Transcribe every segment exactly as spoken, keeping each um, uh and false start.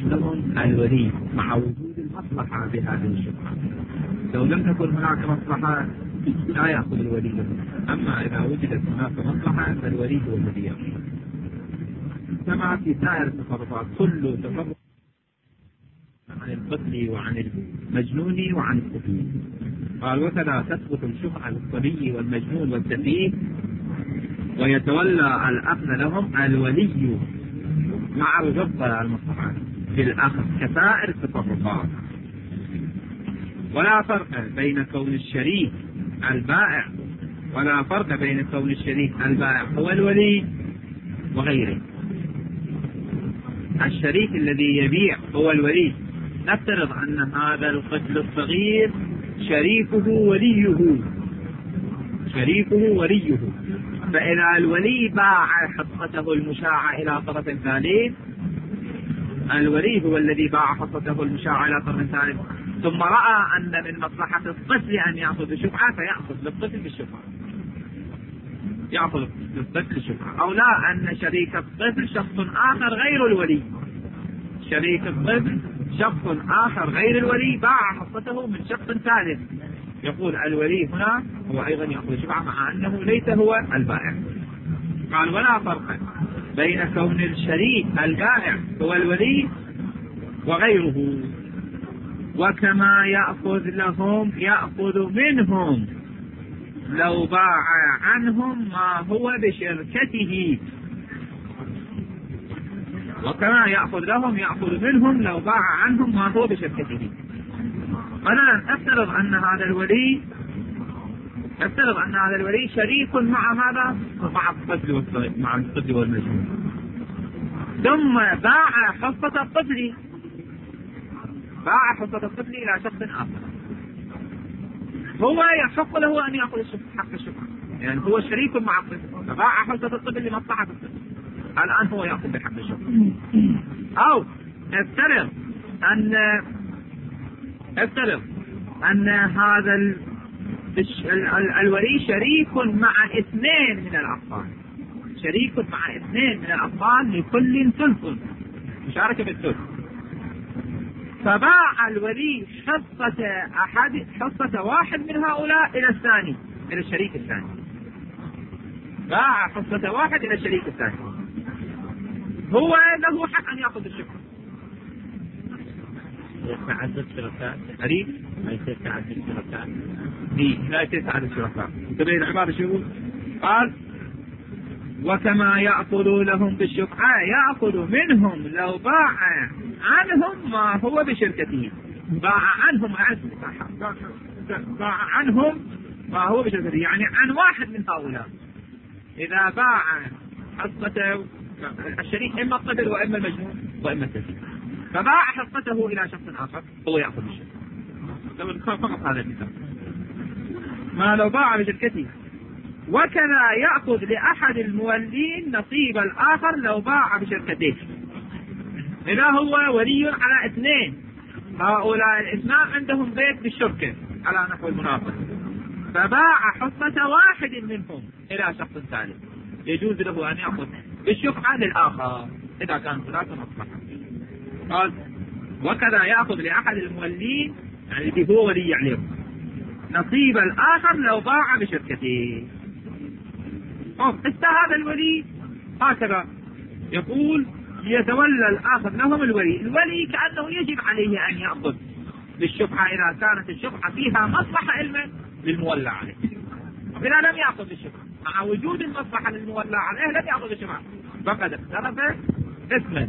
لهم الولي مع وجود المصلحة بهذه الشبهة. لو لم تكن هناك مصلحة لا يأخذ الولي له، أما إذا وجدت هناك مصلحة فالولي هو الذي يأخذ، كما في سائر التصرفات. كل تصرف عن الطفل وعن المجنون وعن السفيه. قال وكذا تثبت الشفعة للصبي والمجنون والسفيه ويتولى الأخذ لهم الولي مع وجود المصلحة في الأخذ كسائر التصرفات. ولا فرق بين كون الشريك البائع ولا فرق بين كون الشريك البائع هو الولي وغيره. الشريك الذي يبيع هو الولي. نفترض أن هذا الطفل الصغير شريكه وليه شريكه وليه فإذا الولي باع حصته المشاعة إلى طرف ثالث، الولي هو الذي باع حصته المشاعة إلى طرف ثالث، ثم رأى أن من مصلحة الطفل أن يأخذ الشفعة فيأخذ للطفل بالشفعة، يأخذ للطفل الشفعة. أو لا، أن شريك الطفل شخص آخر غير الولي، شريك الطفل شخص آخر غير الولي باع حصته من شخص ثالث، يقول الولي هنا هو أيضا يأخذ الشفعة مع أنه ليس هو البائع. قال ولا فرق بين كون الشريك البائع هو الولي وغيره. وكما يأخذ لهم يأخذ منهم لو باع عنهم ما هو بشركته. وكما يأخذ لهم يأخذ منهم لو باع عنهم ما هو بشركته. مثلا افترض أن هذا الولي افترض أن هذا الولي شريك مع هذا مع الطفل مع الطفل والمجنون، ثم باع حصة الطفل باع حصة الطفل إلى شخص آخر، هو يحق له أن يأخذ حق الشفعة، يعني هو شريك مع الطفل فباع حصة الطفل لمصلحة الطفل، الآن هو يأخذ بحق الشفعة. أو افترض أن افترض أن هذا ال... الولي شريك مع اثنين من الأطفال، شريك مع اثنين من الأطفال لكل ثلث مشاركة بالثلث، فباع الولي حصة أحد حصة واحد من هؤلاء إلى الثاني إلى الشريك الثاني، باع حصة واحد إلى الشريك الثاني، هو له حق أن يأخذ الشفعة. يتعدد شركاء أريد ما يصير تعدد شركاء لا يتعدد الشركاء. انتبه العبارة شو يقول؟ قال وكما يأخذ لهم بالشفعة يأخذ منهم لو باع عنهم ما هو بشركته. باع عنهم باع عنهم ما هو بشركته، يعني عن واحد من هؤلاء. إذا باع حصته الشريك إما الطفل وإما المجنون وإما السفيه، فباع حصته إلى شخص آخر هو يأخذ الشفعة فقط هذا المثال. ما لو باع بشركته. وكذا يأخذ لأحد المولين نصيب الآخر لو باع بشركته. إذا هو ولي على اثنين، هؤلاء الاثنان عندهم بيت بالشركة على نحو المناطق، فباع حصة واحد منهم إلى شخص ثالث، يجوز له أن يأخذ بالشفعة للآخر إذا كان ثلاثة مصلحة. قال وكذا يأخذ لأحد المولين يعني اللي هو ولي عليهم نصيب الآخر لو باع بشركته. هذا الولي هكذا يقول يتولى الآخر لهم الولي. الولي كأنه يجب عليه أن يأخذ بالشفعة إذا كانت الشفعة فيها مصلحة علما للمولى عليه. إذا لم يأخذ بالشفعة مع وجود المصلحة للمولى عليه لم يأخذ بالشفعة فقد اقترف إثما.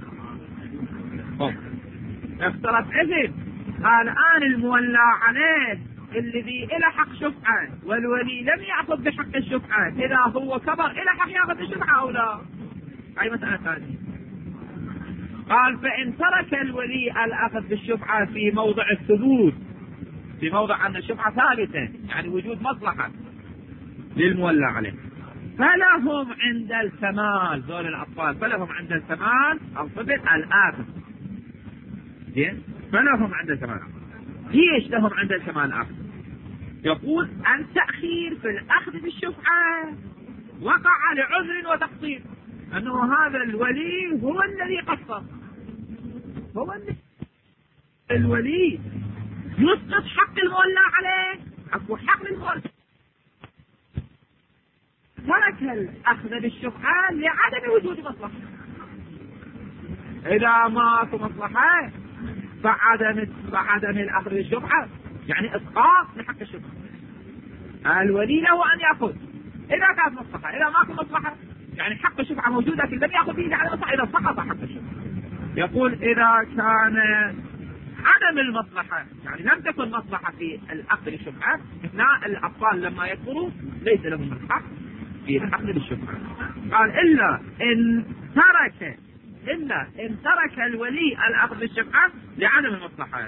اقترف إثم. الآن المولى عليه الذي إلى حق شفعة والولي لم يأخذ بحق الشفعة، إذا هو كبر إلى حق يأخذ الشفعة أو لا؟ أي مسألة ثانية. قال فإن ترك الولي الأخذ بالشفعة في موضع الثبوت، في موضع أن الشفعة ثابتة يعني وجود مصلحة للمولى عليه، فلهم عند الكمال ذول الأطفال فلهم عند الكمال الطفل الآخر. زين؟ فلهم عند الكمال. ليش لهم عند الكمال الآخر؟ يقول التأخير في الأخذ بالشفعة وقع لعذر وتقصير، أنه هذا الولي هو الذي قصر، هو الولي يسقط حق المولى عليه، اكو حق للمولى، ترك الاخذ بالشفعة لعدم وجود مصلحة. اذا ماكو مصلحة فعدم فعدم الاخذ بالشفعة يعني اسقاط لحق الشفعة. الولي له ان ياخذ اذا كانت مصلحة، اذا ماكو مصلحة يعني حق الشفعة موجود لكن لم ياخذ به على مصلحة، اذا سقط حق الشفعة. يقول اذا كان عدم المصلحة يعني لم تكن مصلحة في الأخذ بالشفعة، اثناء الأطفال لما يكبروا ليس لهم الحق في الأخذ بالشفعة. قال إلا إن ترك إلا إن ترك الولي الأخذ بالشفعة لعدم المصلحة.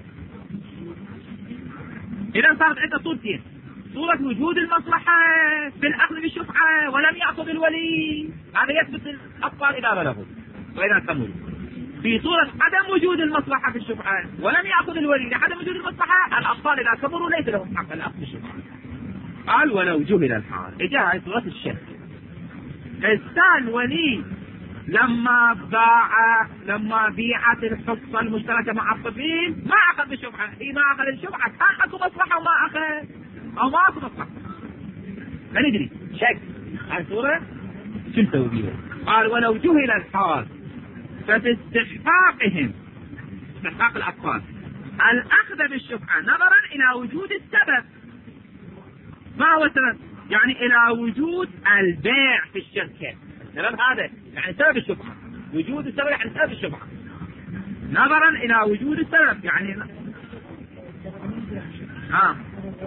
إذا صارت عندنا صورتين، صورة وجود المصلحة في الأخذ بالشفعة ولم يأخذ الولي، هذا يثبت الأطفال إذا بلغوا وإذا كملوا. في صورة عدم وجود المصلحة في الشفعة ولم يأخذ الولي لعدم وجود المصلحة، الأطفال إذا كبروا ليس لهم حق الأخذ بالشفعة. قال ولو جهل الحال. إجا هاي صورة الشرك. الإنسان ولي لما باع لما بيعت الحصة المشتركة مع الطفيل ما أخذ بالشفعة، إيه ما أخذ الشفعة كان أكو مصلحة وما أخذ أو ما أكو مصلحة. ما ندري شك هاي صورة شو نسوي بيها؟ قال ولو جهل الحال ففي استحقاقهم استحقاق الأطفال الأخذ بالشفعة نظرا إلى وجود السبب. ما هو السبب؟ يعني إلى وجود البيع في الشركة. السبب هذا يعني سبب الشفعة، وجود السبب يعني سبب الشفعة، نظرا إلى وجود السبب يعني ها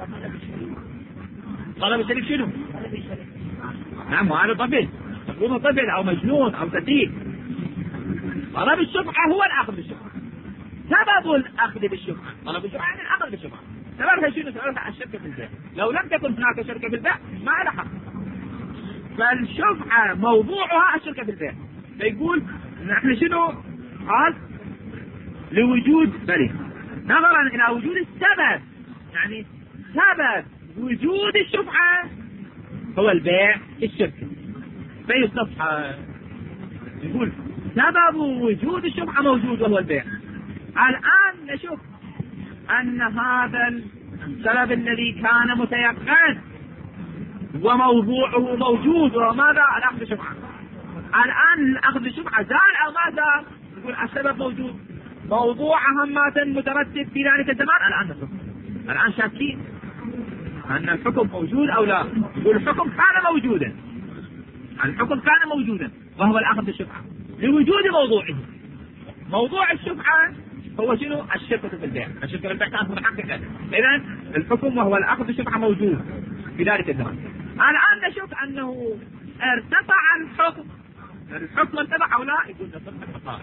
طلب الشريك شنو؟ نعم هذا طفل، يكون طفل أو مجنون أو سفيه. طلب الشفعة هو الأخذ بالشفعة. سبب الأخذ بالشفعة طلب الشفعة يعني الأخذ بالشفعة. سببها شنو؟ سببها الشركة في البيع. لو لم تكن هناك شركة في البيع ما لها حق. فالشفعة موضوعها الشركة في البيع. فيقول نحن شنو؟ قال لوجود بلي نظرا إلى وجود السبب، يعني سبب وجود الشفعة هو البيع في الشركة. فيستصحى يقول سبب وجود الشفعة موجود وهو البيع. الآن نشوف أن هذا السبب الذي كان متيقن وموضوعه موجود وماذا؟ الأخذ بالشفعة. الآن الأخذ بالشفعة زال أو ما زال؟ يقول السبب موجود، موضوع أهمة مترتب في ذلك الزمان. الآن نشوف الآن شاكين أن الحكم موجود أو لا. يقول الحكم كان موجودا، الحكم كان موجودا وهو الأخذ بالشفعة لوجود موضوعه. موضوع الشفعة هو شنو؟ الشركة في البيع. الشركة في البيع كانت متحققة، إذن الحكم وهو الأخذ بالشفعة موجود في ذلك الزمان. الآن نشوف أنه ارتفع الحكم، الحكم ارتفع أو لا؟ يقول نصف الحقائق.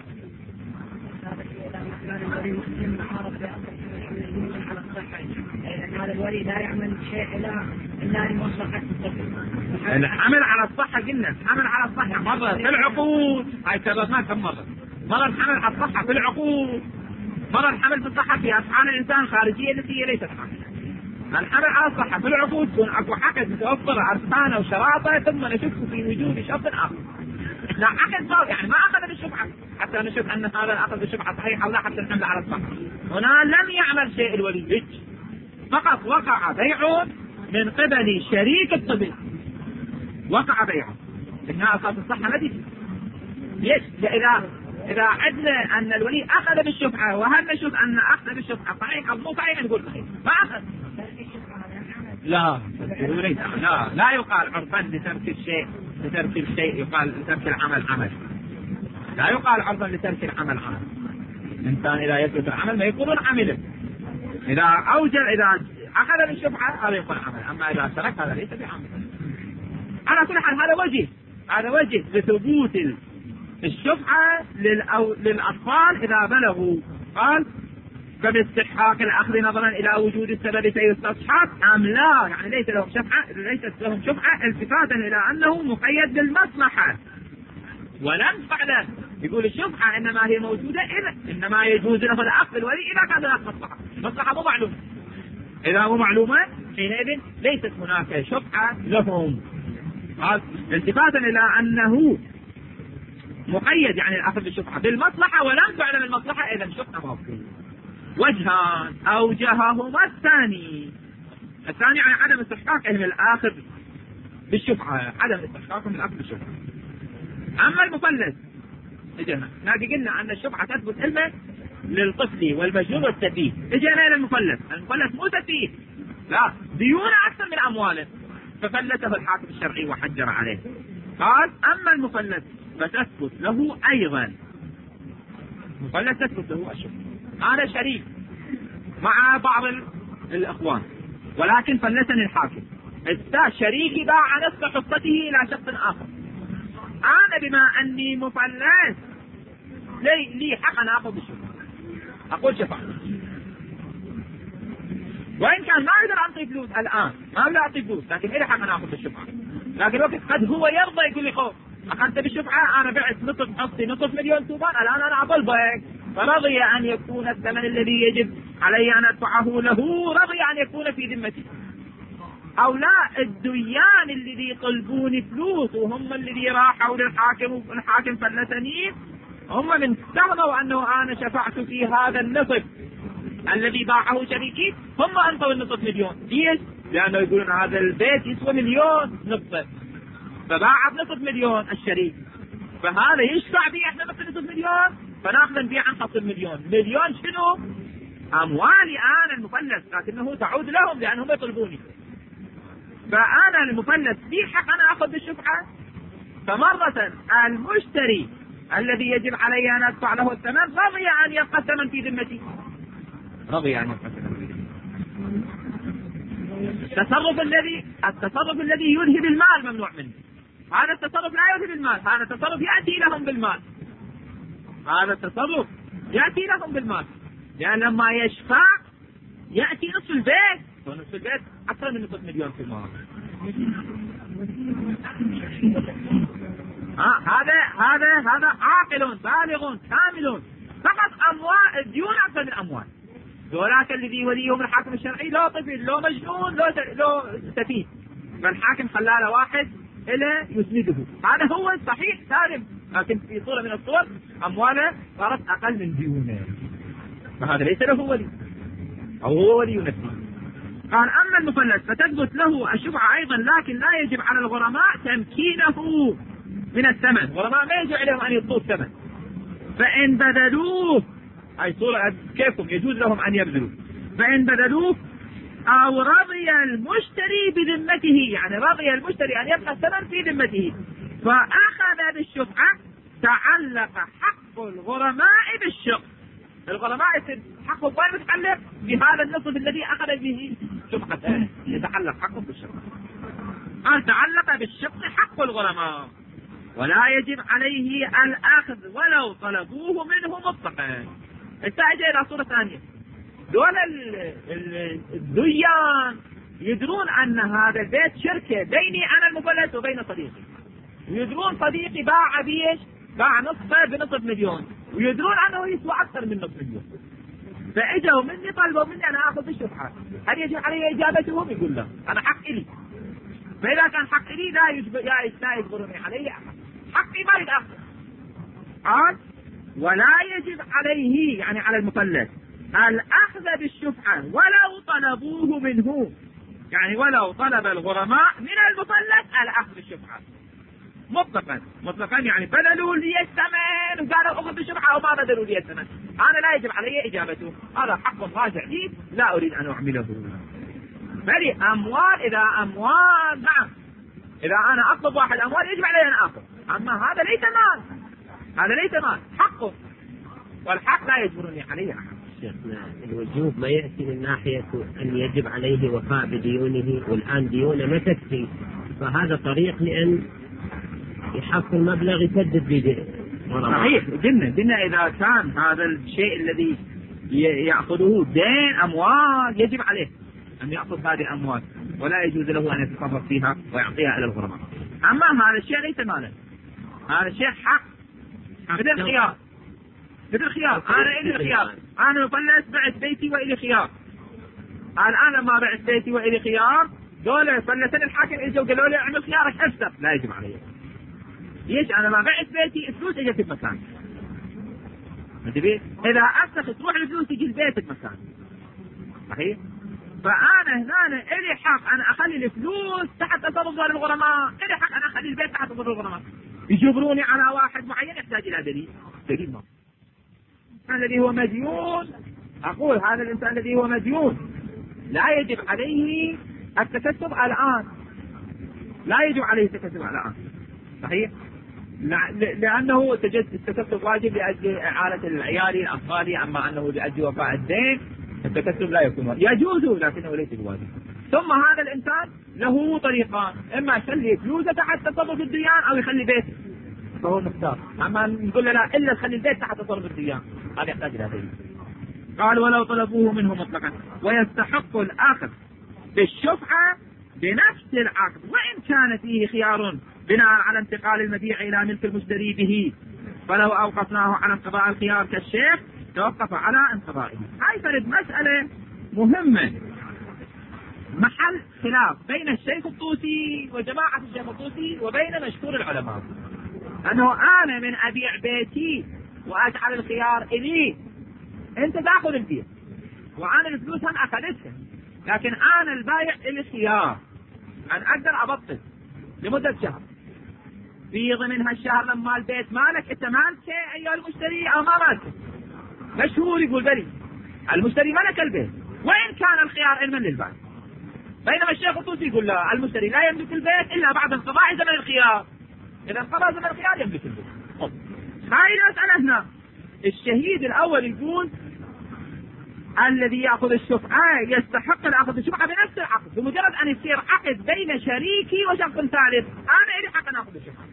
هذا الولي لا يعمل شيء إلا إلا لمصلحة الطفل. الحمل على الصحة قلنا الحمل على الصحة مرة في العقود، هاي كررناها كم مرة. مرة الحمل على الصحة في العقود، مرة الحمل في الصحة في أفعال الإنسان خارجية التي هي ليست حمل. الحمل على الصحة في العقود تكون أكو عقد متوفر أركانه وشراطه ثم نشك في وجود شرط آخر. لا عقد صار يعني ما أخذ بالشفعة حتى نشوف أن هذا الأخذ بالشفعة صحيح أو لا حتى الحمل على الصحة. هنا لم يعمل شيء الولي، فقط وقع بيع من قبل شريك الطفل، وقع بيع إنها أساس الصحة ما تجي. ليش؟ إذا إذا عدنا أن الولي أخذ بالشفعة وهل نشوف أن أخذ بالشفعة صحيح أو مو صحيح نقول صحيح ما أخذ. لا لا لا يقال عرفا لترك الشيء لترك الشيء يقال لترك العمل عمل. لا يقال عرفا لترك العمل عمل. الإنسان إذا يترك العمل ما يكون عملا. إذا أوجد إذا أخذ بالشفعة هذا يكون عمل، أما إذا ترك هذا ليس بعمل. على كل حال هذا وجه هذا وجه لثبوت الشفعة للأطفال إذا بلغوا. قال فباستحقاق الأخذ نظرا إلى وجود السبب فيستصحب أم لا، يعني ليس لهم شفعة ليست لهم شفعة التفاتا إلى أنه مقيد بالمصلحة ولم فعلا. يقول الشفعة إنما هي موجودة إذا إنما يجوز له الأخذ بالولي إذا كان له مصلحة. مصلحة مو معلومة، إذا مو معلومة حينئذ ليست هناك شفعة لهم. قال التفاتا إلى أنه مقيد يعني الأخذ بالشفعة بالمصلحة ولم تعلم المصلحة، إذا الشفعة باطلة. وجهان أوجههما الثاني الثاني يعني عدم استحقاقهم الآخذ بالشفعة، عدم استحقاقهم الآخذ بالشفعة. أما المفلس اجينا نادي قلنا أن الشفعة تثبت إما للطفل والمجنون والسفيه، اجينا إلى المفلس. المفلس مو سفيه، لا ديونه أكثر من أمواله، ففلته الحاكم الشرعي وحجر عليه. قال أما المفلس فتثبت له أيضا، مفلس تثبت له الشفعة. أنا شريك مع بعض الإخوان ولكن فلتني الحاكم، شريكي باع نصف حصته إلى شخص آخر، أنا بما أني مفلس لي, لي حق أن أخذ بالشفعة، أقول شفعة. وإن كان ما أقدر أعطي فلوس الآن، ما أقدر أعطي فلوس، لكن إلي حق أن أخذ بالشفعة. لكن وقت قد هو يرضى يقول لي خوف أخذت بالشفعة، أنا بعت نصف حصتي نصف مليون تومان، الآن أنا أطلبك، فرضي أن يكون الثمن الذي يجب علي أن أدفعه له رضي أن يكون في ذمتي. أو لا، الديان الذي يطلبوني فلوس وهم الذي راحوا للحاكم والحاكم فلتني، هم من استغنوا أنه أنا شفعت في هذا النصف الذي باعه شريكي، هم أنطوا النصف مليون. ليش؟ لأنه يقولون هذا البيت يسوى مليون نصف، فباع بنصف مليون الشريك، فهذا يشفع بي احنا نصف مليون، فناخذ نبيع عن خط المليون. مليون شنو؟ أموالي أنا المفلس، لكنه تعود لهم لأنهم يطلبوني. فأنا المفلس لي حق أنا أخذ بالشفعة. فمرة المشتري الذي يجب علي أن أدفع له الثمن رضي أن يبقى الثمن في ذمتي، رضي أن يبقى الثمن في ذمتي. التصرف الذي التصرف الذي يذهب المال ممنوع منه، هذا التصرف لا يذهب المال، هذا التصرف يأتي لهم بالمال، هذا التصرف يأتي لهم بالمال، لأن لما يشفع يأتي نصف البيت، ونصف البيت أكثر من نصف مليون في المال. آه هذا هذا هذا عاقل بالغ كامل، فقط أموال الديون أكثر من أموال. ذولاك الذي وليهم الحاكم الشرعي لو طفل لو مجنون لو لو سفيه، فالحاكم خلاله واحد إلى يسنده، هذا هو الصحيح سالم، لكن في صورة من الصور أمواله صارت أقل من ديونه، فهذا ليس له ولي أو هو ولي نفسه. قال أما المفلس فتثبت له الشفعة أيضا، لكن لا يجب على الغرماء تمكينه من الثمن. الغرماء ما يجب عليهم أن يعطوا الثمن، فإن بذلوه أي صورة كيفهم يجوز لهم أن يبذلوا، فإن بذلوه أو رضي المشتري بذمته، يعني رضي المشتري أن يبقى الثمن في ذمته فأخذ بالشفعة، تعلق حق الغرماء بالشق. الغرماء حقه وين متعلق؟ بهذا النصف الذي أخذ به شفعة، يتعلق حقه بالشق. قال تعلق بالشق حق الغرماء ولا يجب عليه الأخذ ولو طلبوه منه مطلقا. استعجل إلى صورة ثانية، دول الديان يدرون أن هذا البيت شركة بيني أنا المفلس وبين صديقي، ويدرون صديقي باع بيش باع نصفه بنصف مليون، ويدرون أنه يسوى أكثر من نصف مليون، فإجوا مني طلبوا مني أنا أخذ بالشفعة، هل يجب علي إجابتهم؟ يقول له أنا حق إلي، فإذا كان حق إلي لا يجب لا يجبرني عليه أحد، حقي ما يتأخذ. قال ولا يجب عليه يعني على المفلس الأخذ بالشفعة ولو طلبوه منه، يعني ولو طلب الغرماء من المفلس الأخذ بالشفعة مطلقا. مطلقا يعني بذلوا لي الثمن وقالوا أخذ بالشفعة أو ما بذلوا لي الثمن، أنا لا يجب علي إجابته، هذا حق راجع لي لا أريد أن أعمله. بل أموال إذا أموال نعم، إذا أنا أطلب واحد أموال يجب علي أن أخذ، أما هذا ليس مال، هذا ليس مال حقه، والحق لا يجبرني عليه أحد. شيخنا الوجوب ما يأتي من ناحية أن يجب عليه وفاء بديونه، والآن ديونه ما تكفي، فهذا طريق لأن يحصل مبلغ يسدد به. صحيح، قلنا قلنا إذا كان هذا الشيء الذي يأخذه دين أموال يجب عليه أن يأخذ هذه الأموال ولا يجوز له أن يتصرف فيها ويعطيها إلى الغرماء. أما هذا الشيء ليس مالا، هذا الشيء حق مثل خيار، مثل خيار. أنا إلي خيار، أنا مفلس بعت بيتي وإلي خيار، الآن لما بعت بيتي وإلي خيار دولة فلتني الحاكم إجوا قالوا لي اعمل خيارك أفسر، لا يجب عليه، ليش أنا ما بعت بيتي فلوس اجت بمكان. إذا أسخ تروح الفلوس تجي البيت بمكان. صحيح؟ فأنا هنا إلي حق أنا أخلي الفلوس تحت تصرف الغرماء، إلي حق أنا أخلي البيت تحت تصرف الغرماء. يجبروني على واحد معين يحتاج إلى دليل. دليل ما. الذي هو مديون، أقول هذا الإنسان الذي هو مديون لا يجب عليه التكتب الآن، لا يجب عليه التكتب الآن. صحيح؟ لأنه التكتب واجب لأجل إعالة العيال الأطفال، أما أنه لأجل وفاء الدين التكتب لا يكون واجب. يجوز لكنه ليس بواجب. ثم هذا الإنسان له طريقان، إما يخلي فلوسه تحت تصرف الديان أو يخلي بيته، فهو مختار. أما نقول له لا إلا تخلي البيت تحت تصرف الديان، هذا يحتاج إلى دليل. قال ولو طلبوه منه مطلقا ويستحق الآخذ بالشفعة بنفس العقد وإن كان فيه خيار بناء على انتقال المبيع إلى ملك المشتري به، فلو أوقفناه على انقضاء الخيار كالشيخ توقف على انقضائه. هاي فرد مسألة مهمة محل خلاف بين الشيخ الطوسي وجماعة الشيخ الطوسي وبين مشهور العلماء، أنه أنا من أبيع بيتي وأجعل الخيار إلي، أنت تأخذ البيع وأنا الفلوس هم أخذتها، لكن أنا البايع إلي خيار أن أقدر أبطل لمدة شهر، في ضمن هالشهر لما البيت مالك أنت مالك أيها المشتري أو ما مالك. مشهور يقول بري المشتري ملك البيت وإن كان الخيار علما للبائع، بينما الشيخ الطوسي يقول لا، المشتري لا يملك البيت إلا بعد انقضاء زمن الخيار، إذا انقضى زمن الخيار يملك البيت. هاي المسألة هنا الشهيد الأول يقول الذي يأخذ الشفعة يستحق الأخذ الشفعة بنفس العقد، بمجرد أن يصير عقد بين شريكي وشخص ثالث أنا إلي حق أن أخذ الشفعة.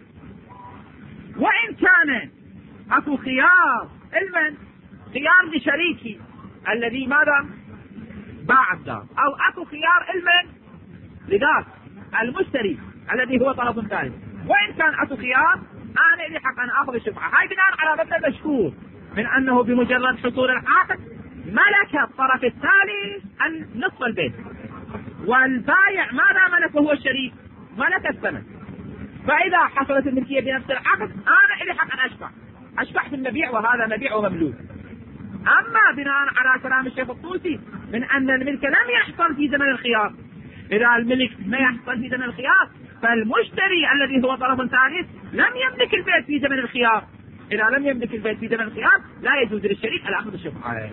وإن كان أكو خيار علما، خيار لشريكي الذي ماذا باع الدار، أو أكو خيار علما لذاك المشتري الذي هو طرف ثالث، وإن كان أكو خيار أنا إلي حق أن أخذ الشفعة. هاي بناء على مبدأ مشهور من أنه بمجرد حصول العقد ملك الطرف الثالث نصف البيت، والبايع ماذا ملك وهو الشريك ملك الثمن. فإذا حصلت الملكية بنفس العقد أنا إلي حق أن أشفع أشفع في المبيع وهذا مبيع ومملوك. أما بناء على كلام الشيخ الطوسي من أن الملك لم يحصل في زمن الخيار، إذا الملك ما يحصل في زمن الخيار فالمشتري الذي هو طرف ثالث لم يملك البيت في زمن الخيار، إذا لم يملك البيت في زمن الخيار لا يجوز للشريك أن يأخذ الشفعة.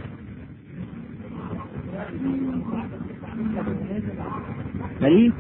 بلي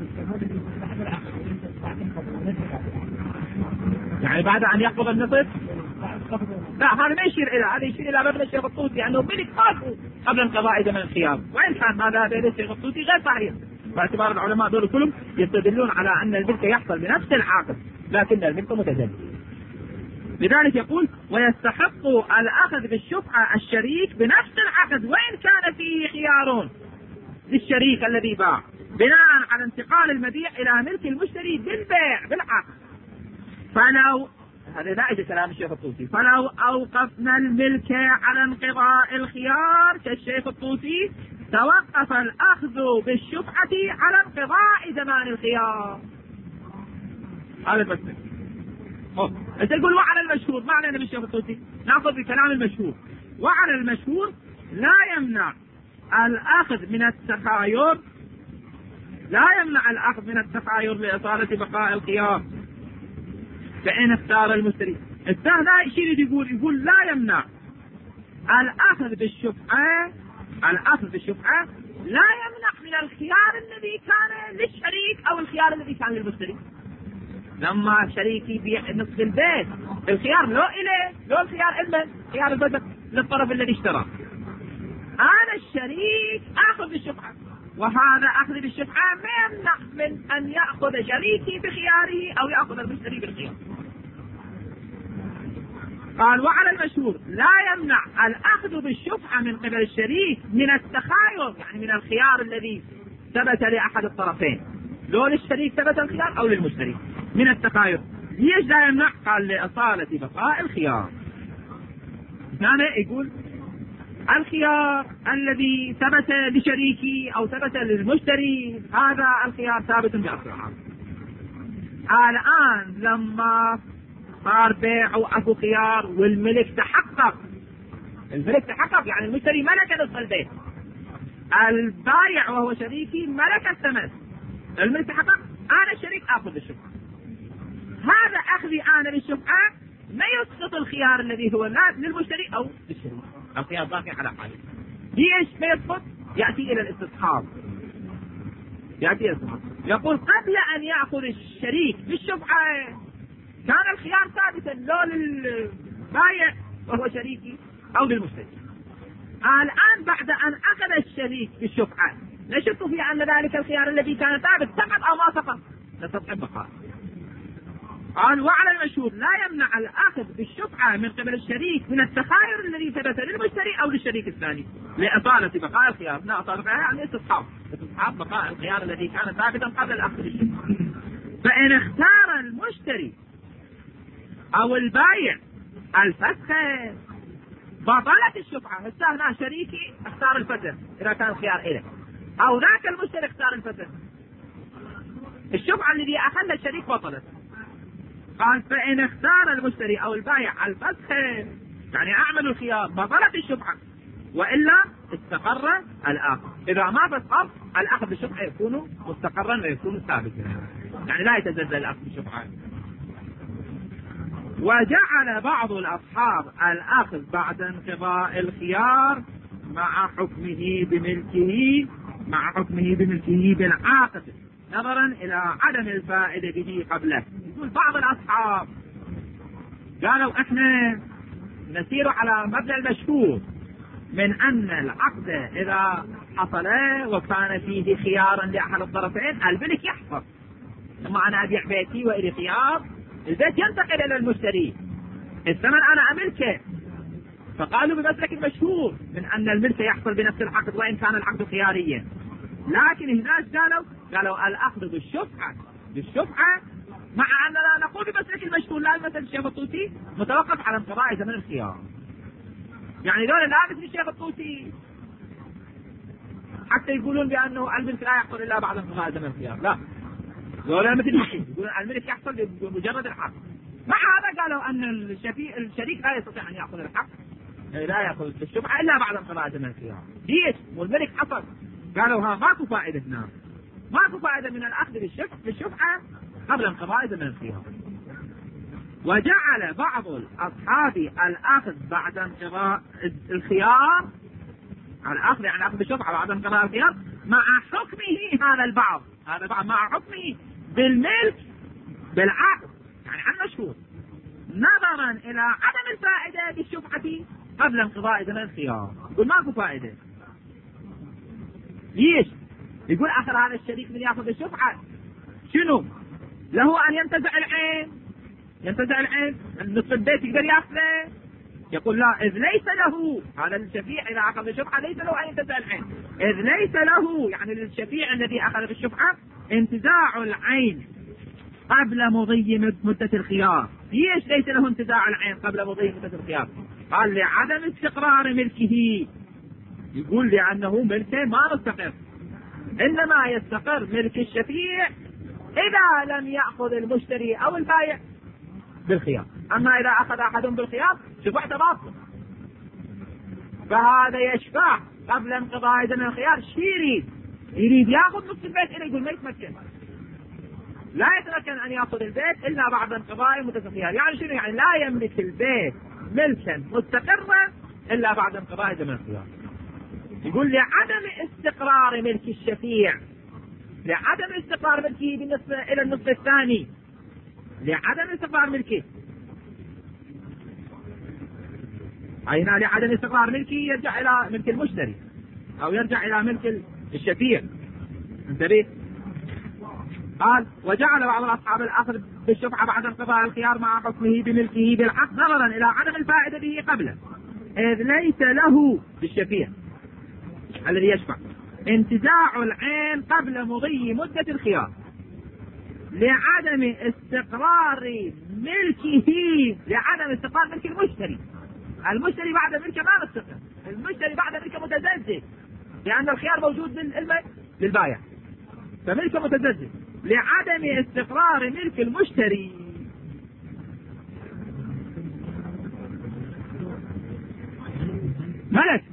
يعني بعد أن يقبض النصف؟ لا، هذا ما يشير إلى هذا، يشير إلى مبنى الشيخ الطوسي لأنه ملك قاتل قبل انقضاء زمن الخيار، وإن كان هذا بين الشيخ الطوسي غير صحيح، باعتبار العلماء دول كلهم يستدلون على أن الملك يحصل بنفس العقد لكن الملك متجدد. لذلك يقول ويستحق الأخذ بالشفعة الشريك بنفس العقد وإن كان فيه خيار للشريك الذي باع بناء على انتقال المبيع إلى ملك المشتري بالبيع بالعقد. فلو هذا نائج كلام الشيخ الطوسي، فلو أوقفنا الملك على انقضاء الخيار كالشيخ الطوسي توقف الأخذ بالشفعة على انقضاء زمان الخيار. هذا بس. أنت تقول وعلى المشهور، ما علينا بالشيخ الطوسي، نأخذ بكلام المشهور. وعلى المشهور لا يمنع الأخذ من التخاير، لا يمنع الأخذ من التخاير لإصالة بقاء الخيار فإن اختار المشتري. الثاني لا يشير يقول يقول لا يمنع الأخذ بالشفعة، الأخذ بالشفعة لا يمنع من الخيار الذي كان للشريك أو الخيار الذي كان للمشتري. لما الشريك يبيع نصف البيت الخيار لو إليه، لو الخيار علما خيار البدء للطرف الذي اشترى، أنا الشريك أخذ بالشفعة، وهذا أخذ بالشفعة ما يمنع من أن يأخذ شريكي بخياره أو يأخذ المشتري بالخيار. قال وعلى المشهور لا يمنع الأخذ بالشفعة من قبل الشريك من التخاير، يعني من الخيار الذي ثبت لأحد الطرفين، لو للشريك ثبت الخيار أو للمشتري من التخاير. ليش لا يمنع؟ قال لإصالة بقاء الخيار. هنا يقول الخيار الذي ثبت لشريكي أو ثبت للمشتري هذا الخيار ثابت بأصل العقد. الآن لما صار بيع وأكو خيار والملك تحقق. الملك تحقق يعني المشتري ملك نصف البيت، البايع وهو شريكي ملك الثمن. الملك تحقق، أنا الشريك آخذ الشفعة. هذا أخذي أنا للشفعة ما يسقط الخيار الذي هو لا للمشتري أو للشريك، الخيار باقي على حاله. ليش ما يسقط؟ يأتي إلى الاستصحاب. يأتي إلى الاستصحاب يقول قبل أن يأخذ الشريك بالشفعة كان الخيار ثابتا، لو للبايع وهو شريكي أو للمشتري. الآن بعد أن أخذ الشريك بالشفعة نشك في أن ذلك الخيار الذي كان ثابت سقط أو ما سقط، نستطيع بقاء. قال وعلى المشهور لا يمنع الأخذ بالشفعة من قبل الشريك من التخاير الذي ثبت للمشتري أو للشريك الثاني لإطالة بقاء الخيار. لا إطالة بقاء يعني استصحاب، استصحاب بقاء الخيار الذي كان ثابتا قبل الأخذ بالشفعة. فإن اختار المشتري أو البايع الفسخ بطلت الشفعة. هسه هنا شريكي اختار الفسخ إذا كان الخيار إله، أو ذاك المشتري اختار الفسخ، الشفعة الذي أخذها الشريك بطلت. قال فإن اختار المشتري أو البايع الفسخ يعني أعمل الخيار بطلت الشفعة، وإلا استقر الآخر. إذا ما فسخ الأخذ بالشفعة يكون مستقرا ويكون ثابتا، يعني لا يتزلزل الأخذ بالشفعة. وجعل بعض الأصحاب الأخذ بعد انقضاء الخيار مع حكمه بملكه مع حكمه بملكه بالعاقد نظرا إلى عدم الفائدة به قبله. يقول بعض الأصحاب قالوا احنا نسير على مبنى المشهور من أن العقد إذا حصل وكان فيه خيارا لأحد الطرفين الملك يحفظ. لما أنا أبيع بيتي وإلي خيار البيت ينتقل إلى المشتري، الثمن أنا أملكه، فقالوا بمسلك المشهور من أن الملك يحصل بنفس العقد وإن كان العقد خياريا. لكن هناك قالوا قالوا الأخذ بالشفعة بالشفعة مع أننا نقول بمسلك المشهور لا مثل الشيخ الطوسي متوقف على انقضاء زمن الخيار. يعني دول لا مثل الشيخ الطوسي حتى يقولون بأنه الملك لا يحصل إلا بعد انقضاء زمن الخيار، لا دول مثل المشهور يقولون الملك يحصل بمجرد الحق. مع هذا قالوا أن الشريك لا يستطيع أن يأخذ الحق لا يأخذ الشفعة إلا بعد انقضاء زمن الخيار. ليش؟ والملك حصل. قالوا ها ماكو فائدة هنا، ماكو فائدة من الأخذ بالشفعة قبل انقضاء زمن الخيار. وجعل بعض الأصحاب الأخذ بعد انقضاء الخيار الأخذ يعني الأخذ بالشفعة بعد انقضاء الخيار مع حكمه هذا البعض هذا البعض مع حكمه بالملك بالعقد يعني عن مشهور نظرا إلى عدم الفائدة بالشفعة قبل انقضاء زمن الخيار. يقول ماكو فائدة. ليش؟ يقول آخر هذا الشريك من يأخذ الشفعة شنو؟ له أن ينتزع العين ينتزع العين نصف البيت يقدر يأخذه؟ يقول لا، إذ ليس له هذا الشفيع إذا أخذ الشفعة ليس له أن ينتزع العين، إذ ليس له يعني للشفيع الذي أخذ بالشفعة انتزاع العين قبل مضي مدة الخيار. ليش ليس له انتزاع العين قبل مضي مدة الخيار؟ قال لعدم استقرار ملكه. يقول لأنه ملكه ما مستقر، إنما يستقر ملك الشفيع إذا لم يأخذ المشتري أو البائع بالخيار. أما إذا أخذ أحدهم بالخيار شفعته باطل. فهذا يشفع قبل انقضاء زمن الخيار. شي يريد؟ يريد يأخذ نصف البيت إلى يقول ما يتمكن، لا يتمكن أن يأخذ البيت إلا بعد انقضاء مدة الخيار. يعني شنو؟ يعني لا يملك البيت ملكا مستقرا إلا بعد انقضاء زمن الخيار. يقول لعدم استقرار ملك الشفيع لعدم استقرار ملكه بالنسبة إلى النصف الثاني لعدم استقرار ملكه أي هنا لعدم استقرار ملكه يرجع إلى ملك المشتري أو يرجع إلى ملك الشفيع. انتبه. قال وجعل بعض الأصحاب الأخذ بالشفعة بعد انقضاء الخيار مع حكمه بملكه بالعقد نظرا إلى عدم الفائدة به قبله، إذ ليس له بالشفيع الذي يشفع انتزاع العين قبل مضي مدة الخيار لعدم استقرار ملكه لعدم استقرار ملك المشتري. المشتري بعد ملكه ما مستقر، المشتري بعد ملكه متزلزل لأن الخيار موجود للبائع فملكه متزلزل لعدم استقرار ملك المشتري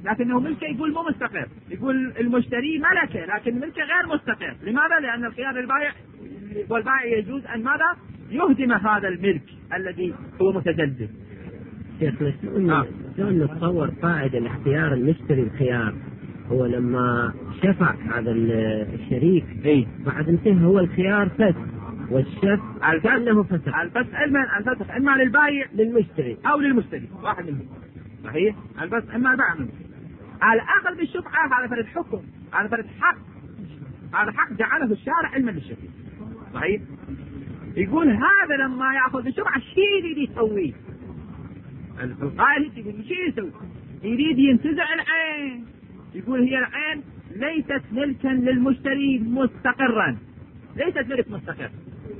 لكنه ملكه يقول مو مستقر، يقول المشتري ملكه لكن ملكه غير مستقر. لماذا؟ لأن الخيار البائع والبائع يجوز أن ماذا؟ يهدم هذا الملك الذي هو متجدد. شيخ شلون شلون نتصور فائدة الاختيار المشتري الخيار؟ هو لما شفع هذا الشريك إيه؟ بعد انتهى هو الخيار فسخ، والشف كأنه فسخ. الفسخ إما الفسخ إما للبائع للمشتري أو للمشتري، واحد منهم. صحيح؟ الفسخ إما البائع منه. الأخذ بالشفعة هذا فرد حكم، هذا فرد حق، هذا حق جعله الشارع علما بالشريك. صحيح؟ يقول هذا لما يأخذ بالشفعة شيء يريد يسويه. القائل يقول شيء يسوي، يريد ينتزع العين. يقول هي العين ليست ملكا للمشتري مستقرا، ليست ملك مستقر،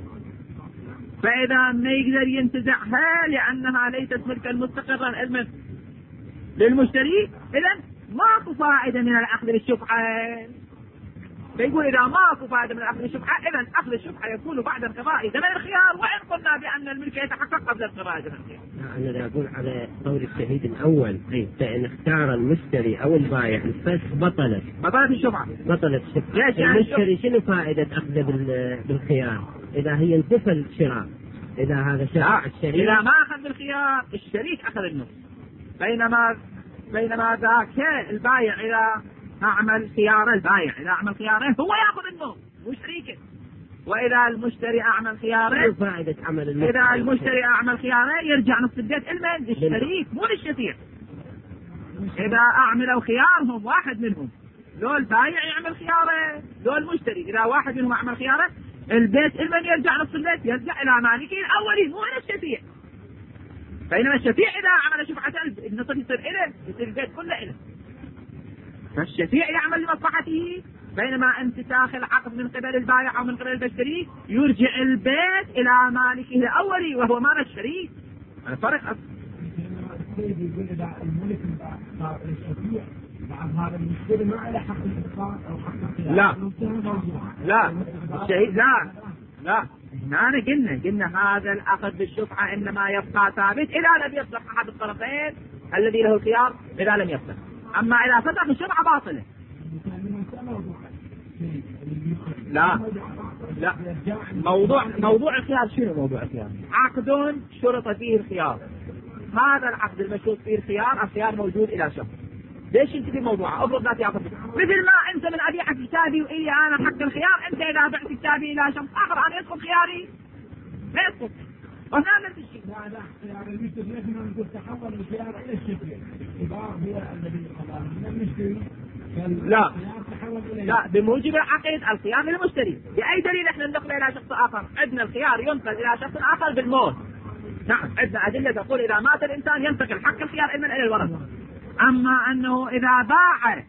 فإذا ما يقدر ينتزعها لأنها ليست ملكا مستقرا علما للمشتري، إذن ماكو فائدة من الأخذ بالشفعة. فيقول إذا ماكو فائدة من الأخذ بالشفعة إذن أخذ الشفعة يكون بعد انقضاء زمن الخيار، وإن قلنا بأن الملك يتحقق قبل انقضاء زمن الخيار. أنا أقول على قول الشهيد الأول، فإن اختار المشتري أو البائع الفسخ بطلت بطلت الشفعة. بطلت الشفعة. ليش يعني المشتري شنو فائدة أخذه بالخيار إذا هي انتفى الشراء؟ إذا هذا شراء الشريك، إذا ما أخذ بالخيار الشريك أخذ النص، بينما بينما ذاك البائع إذا أعمل خيار البائع إذا أعمل خياره هو يأخذ النص مو شريكه. وإذا المشتري أعمل خياره، فائدة عمل إذا المشتري أعمل خياره يرجع نص البيت المن للشريك مو للشفيع. إذا أعملوا خيارهم واحد منهم، لو البائع يعمل خياره لو المشتري، إذا واحد منهم أعمل خياره البيت المن يرجع نص البيت يرجع إلى مالكه الأولي مو إلى الشفيع. بينما الشفيع إذا عمل شفعة النصف يصير إله، يصير البيت كله إله. فالشفيع يعمل لمصلحته، بينما انتساخ العقد من قبل البائع أو من قبل المشتري يرجع البيت إلى مالكه الأولي وهو مال الشريك. الفرق أصلا. يقول إذا الملك صار الشفيع بعد هذا المشتري ما له حق الإدخال أو حق الخيار. لا لا الشهيد لا لا هنا قلنا قلنا هذا الأخذ بالشفعة إنما يبقى ثابت إذا لم يصلح أحد الطرفين الذي له الخيار، إذا لم يصلح. أما إذا فسخ الشفعة باطلة. لا لا موضوع موضوع الخيار شنو موضوع الخيار؟ عقد شرط فيه الخيار، هذا العقد المشروط فيه الخيار، الخيار موجود إلى شخص. ليش انت في موضوع افرض لا تاخذ مثل ما انت من ابيع كتابي والي انا حق الخيار، انت اذا بعت كتابي الى شخص اخر انا يدخل خياري لا يدخل. وهنا نفس الشيء. لا لا خيار المشتري لازم نقول تحول الخيار الى الشفيع، الخيار هو الذي قضاه من المشتري. لا لا بموجب العقد الخيار للمشتري. باي دليل احنا ننقل الى شخص اخر؟ عندنا الخيار ينقل الى شخص اخر بالموت. نعم عندنا ادله تقول اذا مات الانسان ينتقل حق الخيار من الى الورثه. أما أنه إذا باع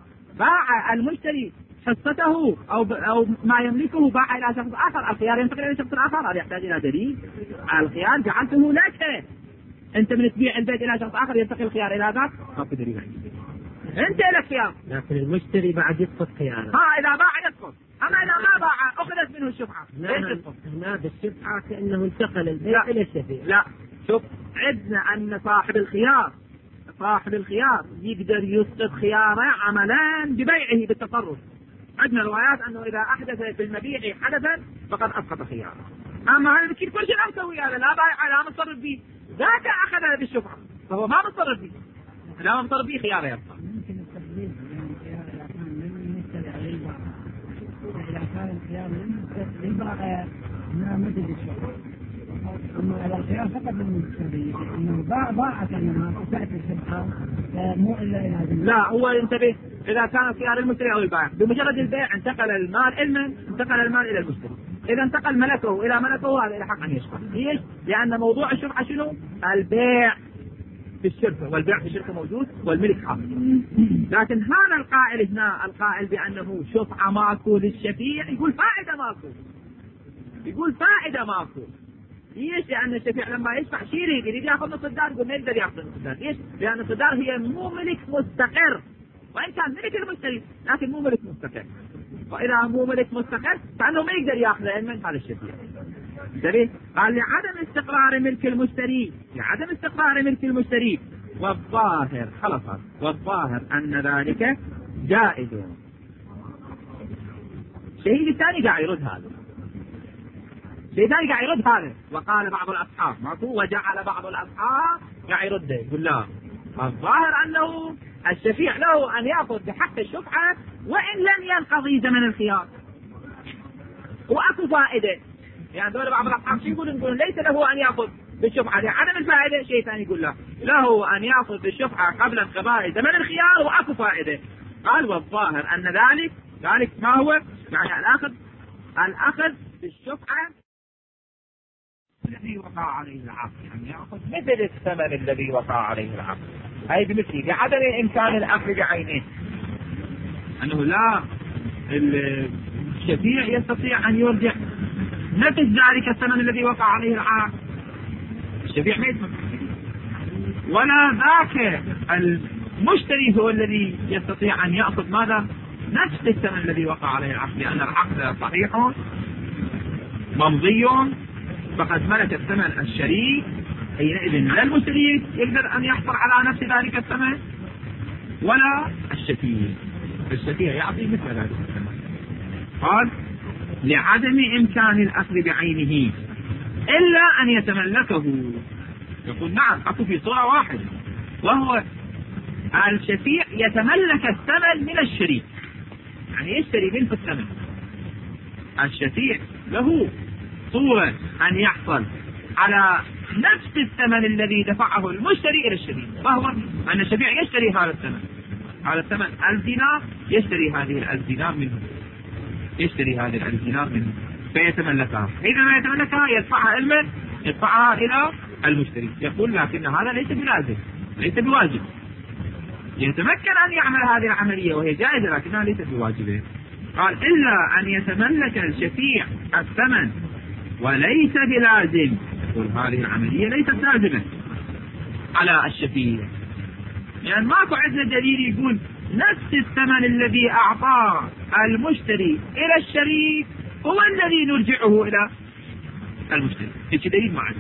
باع المشتري حصته أو أو ما يملكه باع إلى شخص آخر، الخيار ينتقل إلى شخص آخر، هذا يحتاج إلى دليل. الخيار جعلته لك، أنت من تبيع البيت إلى شخص آخر ينتقل الخيار إلى ذاك، ما في دليل. أنت لك خيار، لكن المشتري بعد يسقط خياره. ها إذا باع يسقط، أما إذا ما باع أخذت منه الشفعة. هنا بالشفعة كأنه انتقل البيت إلى الشفيع. لا شوف عندنا أن صاحب الخيار صاحب الخيار يقدر يسقط خياره عملان ببيعه بالتصرف. عندنا روايات أنه إذا أحدث في المبيع حدثا فقد أسقط خياره. أما هذا كل شيء لا مسوي هذا، لا بايع لا متصرف به، ذاك أخذ بالشفعة فهو ما متصرف به، لا متصرف به خياره يبقى. ممكن التقليد الخيار إذا كان من المشتري للبائع، إذا كان الخيار للبائع ما مدد الشفعة. أما إذا الخيار فقط للمشتري إنه باع باعت إنما تأتي الشفعة مو إلا إلى هذا. لا هو انتبه، إذا كان خيار المشتري أو البائع بمجرد البيع انتقل المال المن انتقل المال إلى المشتري. إذا انتقل ملكه إلى ملكه هذا إلى حق أن يشفع. ليش؟ لأن موضوع الشفعة شنو؟ البيع في الشركة، والبيع في الشركة موجود والملك حاضر. لكن هذا القائل هنا القائل بأنه شفعة ماكو للشفيع يقول فائدة ماكو، يقول فائدة ماكو. ليش؟ لأن الشفيع لما يشفع شيء يريد يريد ياخذ نص الدار، يقول ما يقدر ياخذ نص الدار. ليش؟ لأن نص الدار هي مو ملك مستقر، وإن كان ملك المشتري لكن مو ملك مستقر. وإذا مو ملك مستقر فإنه ما يقدر ياخذه من هذا الشفيع. دليل؟ قال لعدم استقرار ملك المشتري، لعدم استقرار ملك المشتري والظاهر خلاص والظاهر أن ذلك جائز. الشهيد الثاني قاعد يرد هذا، الشهيد الثاني قاعد يرد هذا، وقال بعض الأصحاب ماكو، وجعل بعض الأصحاب قاعد يرد يقول لا، الظاهر أنه الشفيع له أن يأخذ بحق الشفعة وإن لم ينقضي زمن الخيار، وأكو فائدة. يعني دول بعض الأصحاب شو يقولون؟ يقولون ليس له أن يأخذ بالشفعة لعدم الفائدة. شيء ثاني يقول له له أن يأخذ بالشفعة قبل انقضاء زمن الخيار وأكو فائدة. قال والظاهر أن ذلك ذلك ما هو؟ يعني الأخذ الأخذ بالشفعة الذي وقع عليه العقد، يعني يأخذ مثل الثمن الذي وقع عليه العقد، أي بمثله بعدم إمكان الأخذ بعينه. أنه لا، الشفيع يستطيع أن يرجع نفس ذلك الثمن الذي وقع عليه العقد، الشفيع ما يسمع، ولا ذاك المشتري هو الذي يستطيع أن يأخذ ماذا؟ نفس الثمن الذي وقع عليه العقد، لأن العقد صحيح ممضي فقد ملك الثمن الشريك، حينئذ لا المشتري يقدر أن يحصل على نفس ذلك الثمن ولا الشفيع، الشفيع يعطي مثل ذلك الثمن. قال لعدم إمكان الأخذ بعينه إلا أن يتملكه. يقول نعم، أكو في صورة واحدة، وهو الشفيع يتملك الثمن من الشريك، يعني يشتري منه الثمن. الشفيع له صورة أن يحصل على نفس الثمن الذي دفعه المشتري إلى الشريك، وهو أن الشفيع يشتري هذا الثمن، هذا الثمن ألف دينار، يشتري هذه الألف دينار منه، يشتري هذه الألف دينار منه فيتملكها. إذا ما يتملكها يدفعها إلى يدفعها إلى المشتري. يقول لكن هذا ليس بلازم، ليس بواجب، يتمكن أن يعمل هذه العملية وهي جائزة لكنها ليست بواجبة. قال إلا أن يتملك الشفيع الثمن وليس بلازم. يقول هذه العملية ليست لازمة على الشفيع، يعني ماكو عندنا دليل يقول نفس الثمن الذي أعطاه المشتري إلى الشريك هو الذي نرجعه إلى المشتري. هيك دليل معنا،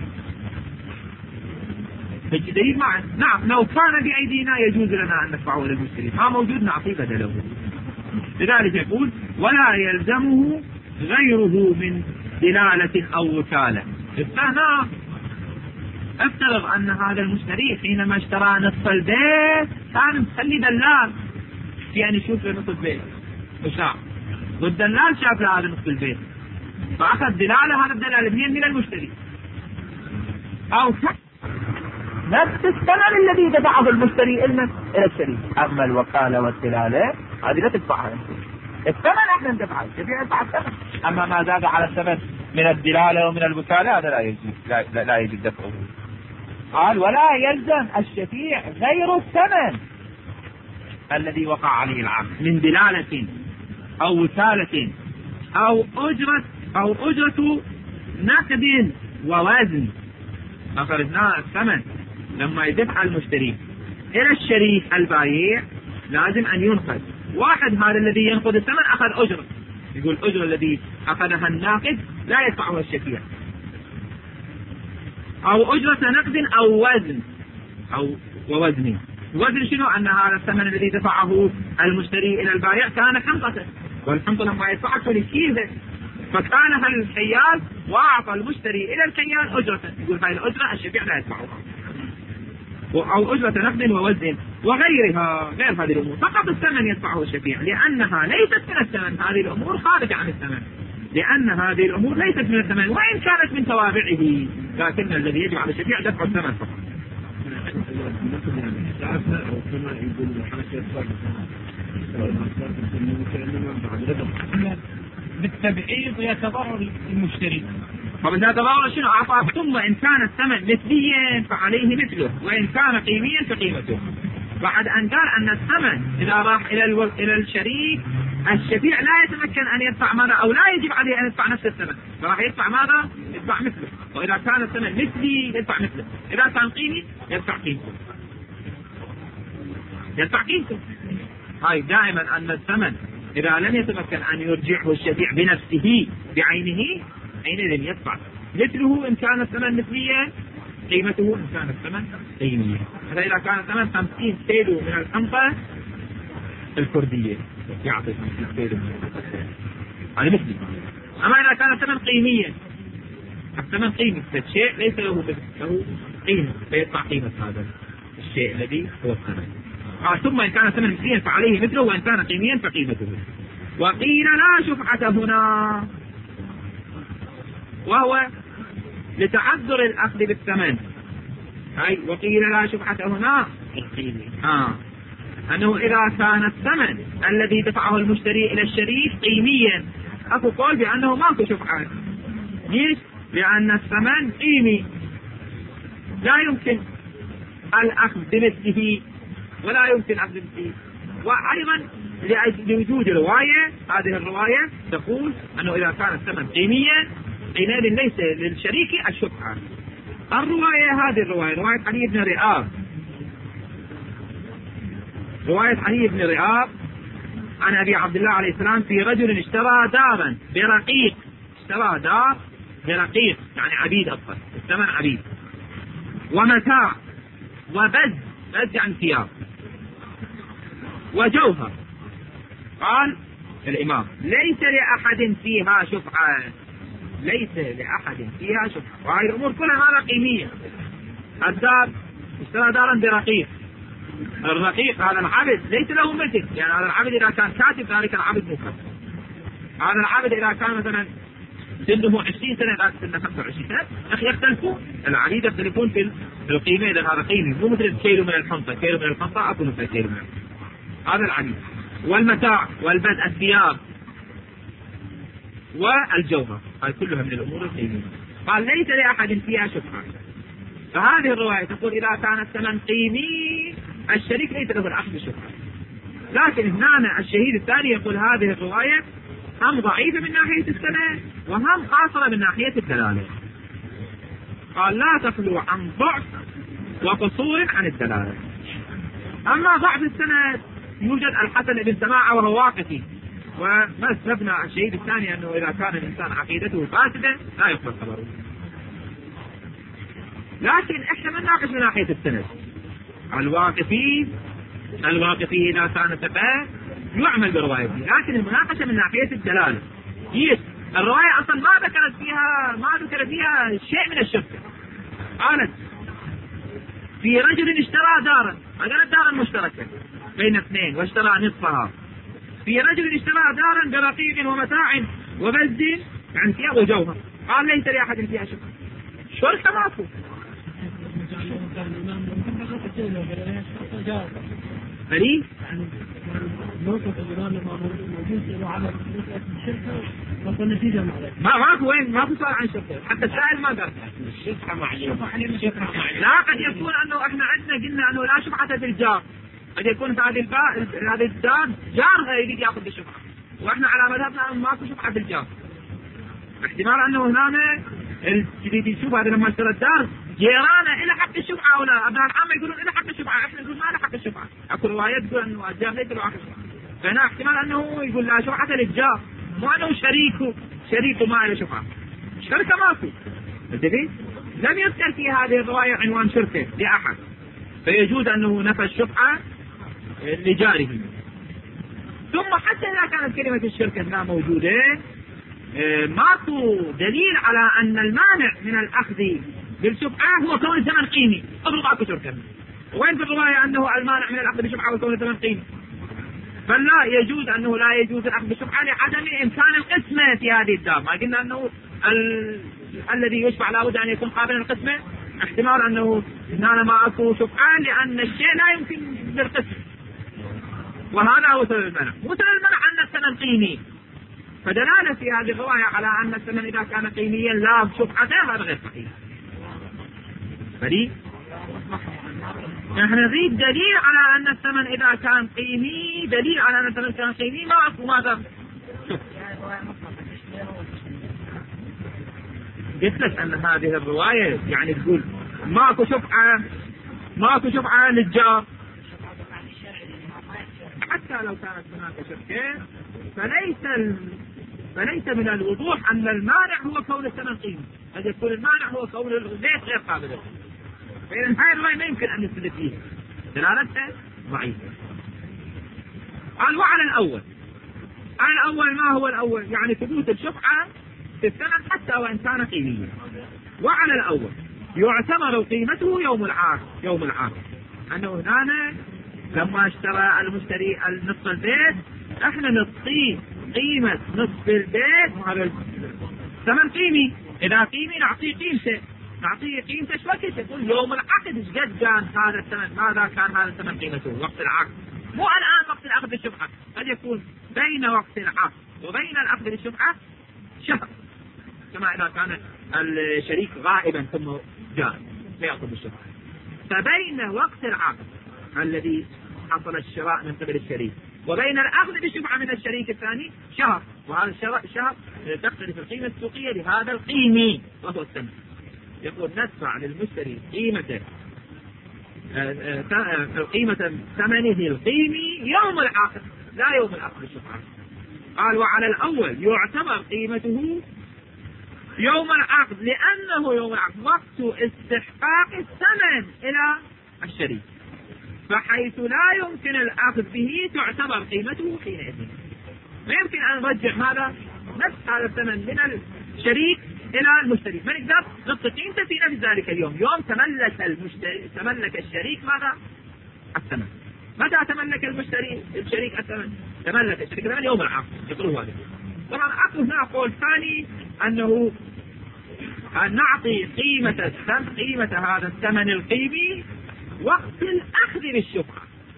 هيك دليل معنا. نعم لو كان بأيدينا يجوز لنا أن ندفعه إلى المشتري، ما موجود نعطيه بدله. لذلك يقول ولا يلزمه غيره من دلالة أو وكالة. هنا افترض أن هذا المشتري حينما اشترى نصف البيت كان مخلي دلال في أن يشوف له نصف البيت وشاف، والدلال شاف له هذا نصف البيت فأخذ دلالة، هذا الدلالة منين؟ من المشتري. أو نفس الثمن الذي دفعه المشتري إلى الشريك. أما الوكالة والدلالة هذه لا تدفعها، الثمن احنا ندفعه، الشفيع يدفع الثمن. أما ما زاد على الثمن من الدلالة ومن الوكالة هذا لا يجوز، لا, لا, لا يجوز دفعه. قال ولا يلزم الشفيع غير الثمن الذي وقع عليه العقد من دلالة أو وكالة أو أجرة أو أجرة نقد ووزن. أخرجنا الثمن لما يدفع المشتري إلى الشريك البايع لازم أن ينقذ واحد، هذا الذي ينقذ الثمن أخذ أجرة، يقول الأجرة الذي أخذها الناقد لا يدفعها الشفيع، أو أجرة نقد أو وزن أو ووزن. وزن شنو؟ أن هذا الثمن الذي دفعه المشتري إلى البائع كان حنطة، والحنطة لما يدفع كل كيزة، فكانها الكيال وأعطى المشتري إلى الكيال أجرة، يقول هاي الأجرة الشفيع لا يدفعها، أو أجرة نقد ووزن وغيرها، غير هذه الأمور. فقط الثمن يدفعه الشفيع لأنها ليست من الثمن، هذه الأمور خارجة عن الثمن، لأن هذه الأمور ليست من الثمن وإن كانت من توابعه، لكن الذي يجب على الشفيع دفع الثمن فقط. بالتبعيض يتضرر المشتري. فبإذا تضرر شنو؟ أعطاه ثم إن كان الثمن مثليا فعليه مثله، وإن كان قيميا فقيمته. بعد أن قال أن الثمن إذا راح إلى الو... إلى الشريك الشفيع لا يتمكن أن يدفع ماذا، أو لا يجب عليه أن يدفع نفس الثمن، فراح يدفع ماذا؟ يدفع مثله. وإذا كان الثمن مثلي يدفع مثله، إذا كان قيمي يدفع قيمته، يدفع قيمته. هاي دائما أن الثمن إذا لم يتمكن أن يرجعه الشفيع بنفسه بعينه حينئذ يدفع مثله إن كان الثمن مثليا، قيمته إن كان الثمن قيميا. مثلا إذا كان الثمن خمسين كيلو من الحنطة الكردية يعطي خمسين كيلو من الحنطة هذا مثلي. أما إذا كان الثمن قيميا، الثمن قيمي فالشيء ليس له له قيمة فيدفع قيمة هذا الشيء الذي هو الثمن. آه ثم إن كان الثمن مثليا فعليه مثله، وإن كان قيميا فقيمته. وقيل لا شفعة هنا، وهو لتعذر الأخذ بالثمن. أي وقيل لا شفعة هنا آه. أنه إذا كان الثمن الذي دفعه المشتري إلى الشريك قيميا، أكو قول بأنه ماكو شفعة. ليش؟ لأن الثمن قيمي لا يمكن الأخذ بمثله ولا يمكن أخذ بمثله. وأيضا لوجود رواية، هذه الرواية تقول أنه إذا كان الثمن قيميا حينئذ ليس للشريك الشفعة. الرواية هذه الرواية رواية علي بن رئاب، رواية علي بن رئاب عن أبي عبد الله عليه السلام في رجل اشترى دارا برقيق، اشترى دار برقيق يعني عبيد، أصلا الثمن عبيد، ومتاع وبز، بز يعني ثياب، وجوهر. قال الإمام ليس لأحد فيها شفعة، ليس لأحد فيها شفعة. وهذه الأمور كلها هذا قيمية. الدار اشترى دارا برقيق، الرقيق هذا العبد ليس له مثل، يعني هذا العبد إذا كان كاتب ذلك العبد مو كاتب. هذا العبد إذا كان مثلا سنه عشرين سنة ذاك سنه خمسة وعشرين سنة أخي يختلفون، العبيد يختلفون في القيمة. إذا هذا قيمي مو مثل كيلو من الحنطة، كيلو من الحنطة أكو مثل كيلو من الحنطة. هذا العبيد. والمتاع والبدء الثياب والجوهر، هذه كلها من الأمور القيمية. قال ليس لأحد فيها شفعة. فهذه الرواية تقول إذا كان الثمن قيمي الشريك ليس له الأخذ بالشفعة. لكن هنا الشهيد الثاني يقول هذه الرواية هم ضعيفة من ناحية السند وهم قاصرة من ناحية الدلالة. قال لا تخلو عن ضعف وقصور عن الدلالة. أما ضعف السند يوجد الحسن بن سماعة وهو واقفي، وما سببنا الشهيد الثاني أنه إذا كان الإنسان عقيدته فاسدة لا يقبل خبره. لكن احنا ما نناقش من ناحية السند. الواقفي الواقفي إذا كان ثقة يعمل بروايته، لكن المناقشة من ناحية الدلالة. يس الرواية أصلا ما ذكرت فيها ما ذكرت فيها شيء من الشك. قالت في رجل اشترى دارا، هذا دارا مشتركة بين اثنين واشترى نصفها. في رجل اشترى دارا برقيق ومتاع وبز يعني ثياب وجوهر. قال ليس لأحد فيها شك. شركة ماكو. فريق موقف الإمام موجود له على الشركة وصل نتيجة معلش. ما ماكو وين ماكو سؤال عن شركة، حتى السائل ما قال الشركة معلش. لا قد يكون أنه إحنا عندنا قلنا أنه لا شفعة في الجار، قد يكون في هذه الباء هذه الدار جارها يريد يأخذ بالشفعة، وإحنا على مذهبنا أنه ماكو شفعة في الجار. احتمال أنه هنا الجديد يشوف هذا لما اشترى الدار جيرانه إلى حق الشفعة ولا أبناء العامة يقولون إلى حق الشفعة، إحنا نقول ما له حق الشفعة. أكو روايات تقول أنه الجار ليس له حق الشفعة، فهنا احتمال أنه يقول لا شفعة للجار، مو أنه شريكه شريكه ما له شفعة. شركة ماكو. انتبه لم يذكر في هذه الرواية عنوان شركة لأحد، فيجوز أنه نفى الشفعة لجاره. ثم حتى إذا كانت كلمة الشركة هنا موجودة ماكو دليل على أن المانع من الأخذ بالشفعة هو كون الثمن قيمي. أضرب ماكو شركة. وين في الرواية أنه المانع من الأخذ بالشفعة هو كون الثمن قيمي؟ فلا يجوز أنه لا يجوز الأخذ بالشفعة لعدم إمكان القسمة في هذه الدار. ما قلنا أنه ال... الذي يشفع لابد أن يكون قابلا للقسمة. احتمال أنه هنا ما أكو شفعة لأن الشيء لا يمكن للقسم، وهذا هو سبب المنع. مو سبب المنع أن الثمن قيمي. فدلالة في هذه الرواية على أن الثمن إذا كان قيميا لا شفعة هذا غير صحيح. فريق نحن نريد دليل على أن الثمن إذا كان قيمي، دليل على أن الثمن كان قيمي ما أكو ماذا؟ قلت لك أن هذه الرواية يعني تقول ماكو شفعة ماكو شفعة للجار، حتى لو كانت هناك شركة فليس ال... فليس من الوضوح أن المانع هو كون الثمن قيمي، قد يكون المانع هو كون الزيت غير قابل. فإذا هاي الرواية ما يمكن أن نثبت فيها، دلالتها ضعيفة. قال وعلى الأول، على الأول ما هو الأول؟ يعني ثبوت الشفعة في الثمن حتى وإن كان قيميا. وعلى الأول يعتبر قيمته يوم العقد، يوم العقد أنه هنا لما اشترى المشتري نصف البيت احنا نعطيه قيمة نصف البيت، وهذا ثمن قيمي، إذا قيمي نعطيه قيمته، نعطيه قيمته ايش وقت؟ يقول يوم العقد ايش قد كان هذا الثمن، ماذا كان هذا الثمن قيمته وقت العقد، مو الآن وقت العقد بالشفعة. قد يكون بين وقت العقد وبين العقد بالشفعة شهر، كما إذا كان الشريك غائبا ثم جاء فيأخذ بالشفعة. فبين وقت العقد الذي حصل الشراء من قبل الشريك وبين الأخذ بالشفعة من الشريك الثاني شهر، وهذا الشهر تختلف القيمة السوقية لهذا القيمي وهو الثمن. يقول ندفع للمشتري قيمة قيمة ثمنه القيمي يوم العقد لا يوم الأخذ بالشفعة. قال وعلى الأول يعتبر قيمته يوم العقد لأنه يوم العقد وقت استحقاق الثمن إلى الشريك، فحيث لا يمكن الأخذ به تعتبر قيمته حينئذ. ما يمكن أن نرجع هذا نفس هذا الثمن من الشريك إلى المشتري، ما نقدر نعطي قيمته في نفس ذلك اليوم. يوم تملك المشتري تملك الشريك ماذا؟ الثمن. متى تملك المشتري الشريك الثمن؟ تملك الشريك الثمن يوم العقد. يقولوا هذا. طبعا العقد هنا قول ثاني أنه أن نعطي قيمة الثمن قيمة هذا الثمن القيمي وقت الأخذ بالشفعة.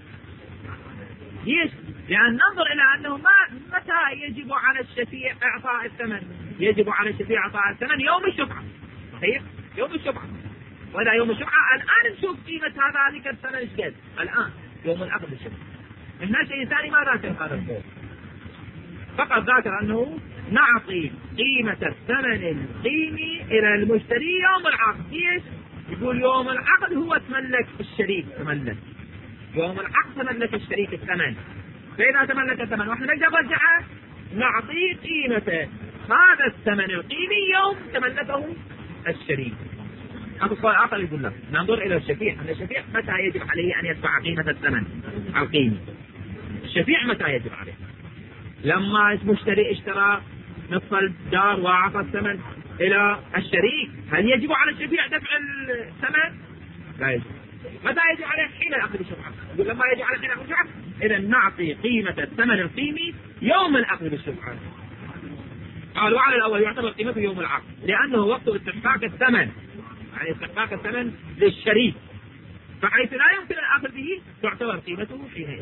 ليش؟ لأن ننظر إلى أنه ما متى يجب على الشفيع إعطاء الثمن؟ يجب على الشفيع إعطاء الثمن يوم الشفعة. صحيح؟ يوم الشفعة. وإذا يوم الشفعة الآن نشوف قيمة هذا ذلك الثمن إيش قد؟ الآن يوم الأخذ بالشفعة. الناس شيء ثاني ما ذكر هذا الفوق. فقط ذكر أنه نعطي قيمة الثمن القيمي إلى المشتري يوم العقد. ليش؟ يقول يوم العقد هو تملك الشريك، تملك يوم العقد تملك الشريك الثمن، فإذا تملك الثمن واحنا نقدر نرجعه نعطيه قيمة هذا الثمن القيمي يوم تملكه الشريك. هذا السؤال آخر يقول لك ننظر إلى الشفيع، أن الشفيع متى يجب عليه أن يدفع قيمة الثمن القيمي؟ الشفيع متى يجب عليه؟ لما المشتري اشترى نصف الدار وأعطى الثمن إلى الشريك، هل يجب على الشفيع دفع الثمن؟ لا يجب. متى يجب عليه؟ حين الأخذ بالشفعة. يقول لما يجب عليه حين الأخذ بالشفعة، إذا نعطي قيمة الثمن القيمي يوم الأخذ بالشفعة. قال وعلى الأول يعتبر قيمته يوم العقد لأنه وقت استحقاق الثمن، يعني استحقاق الثمن للشريك، فحيث لا يمكن الأخذ به تعتبر قيمته حينئذ.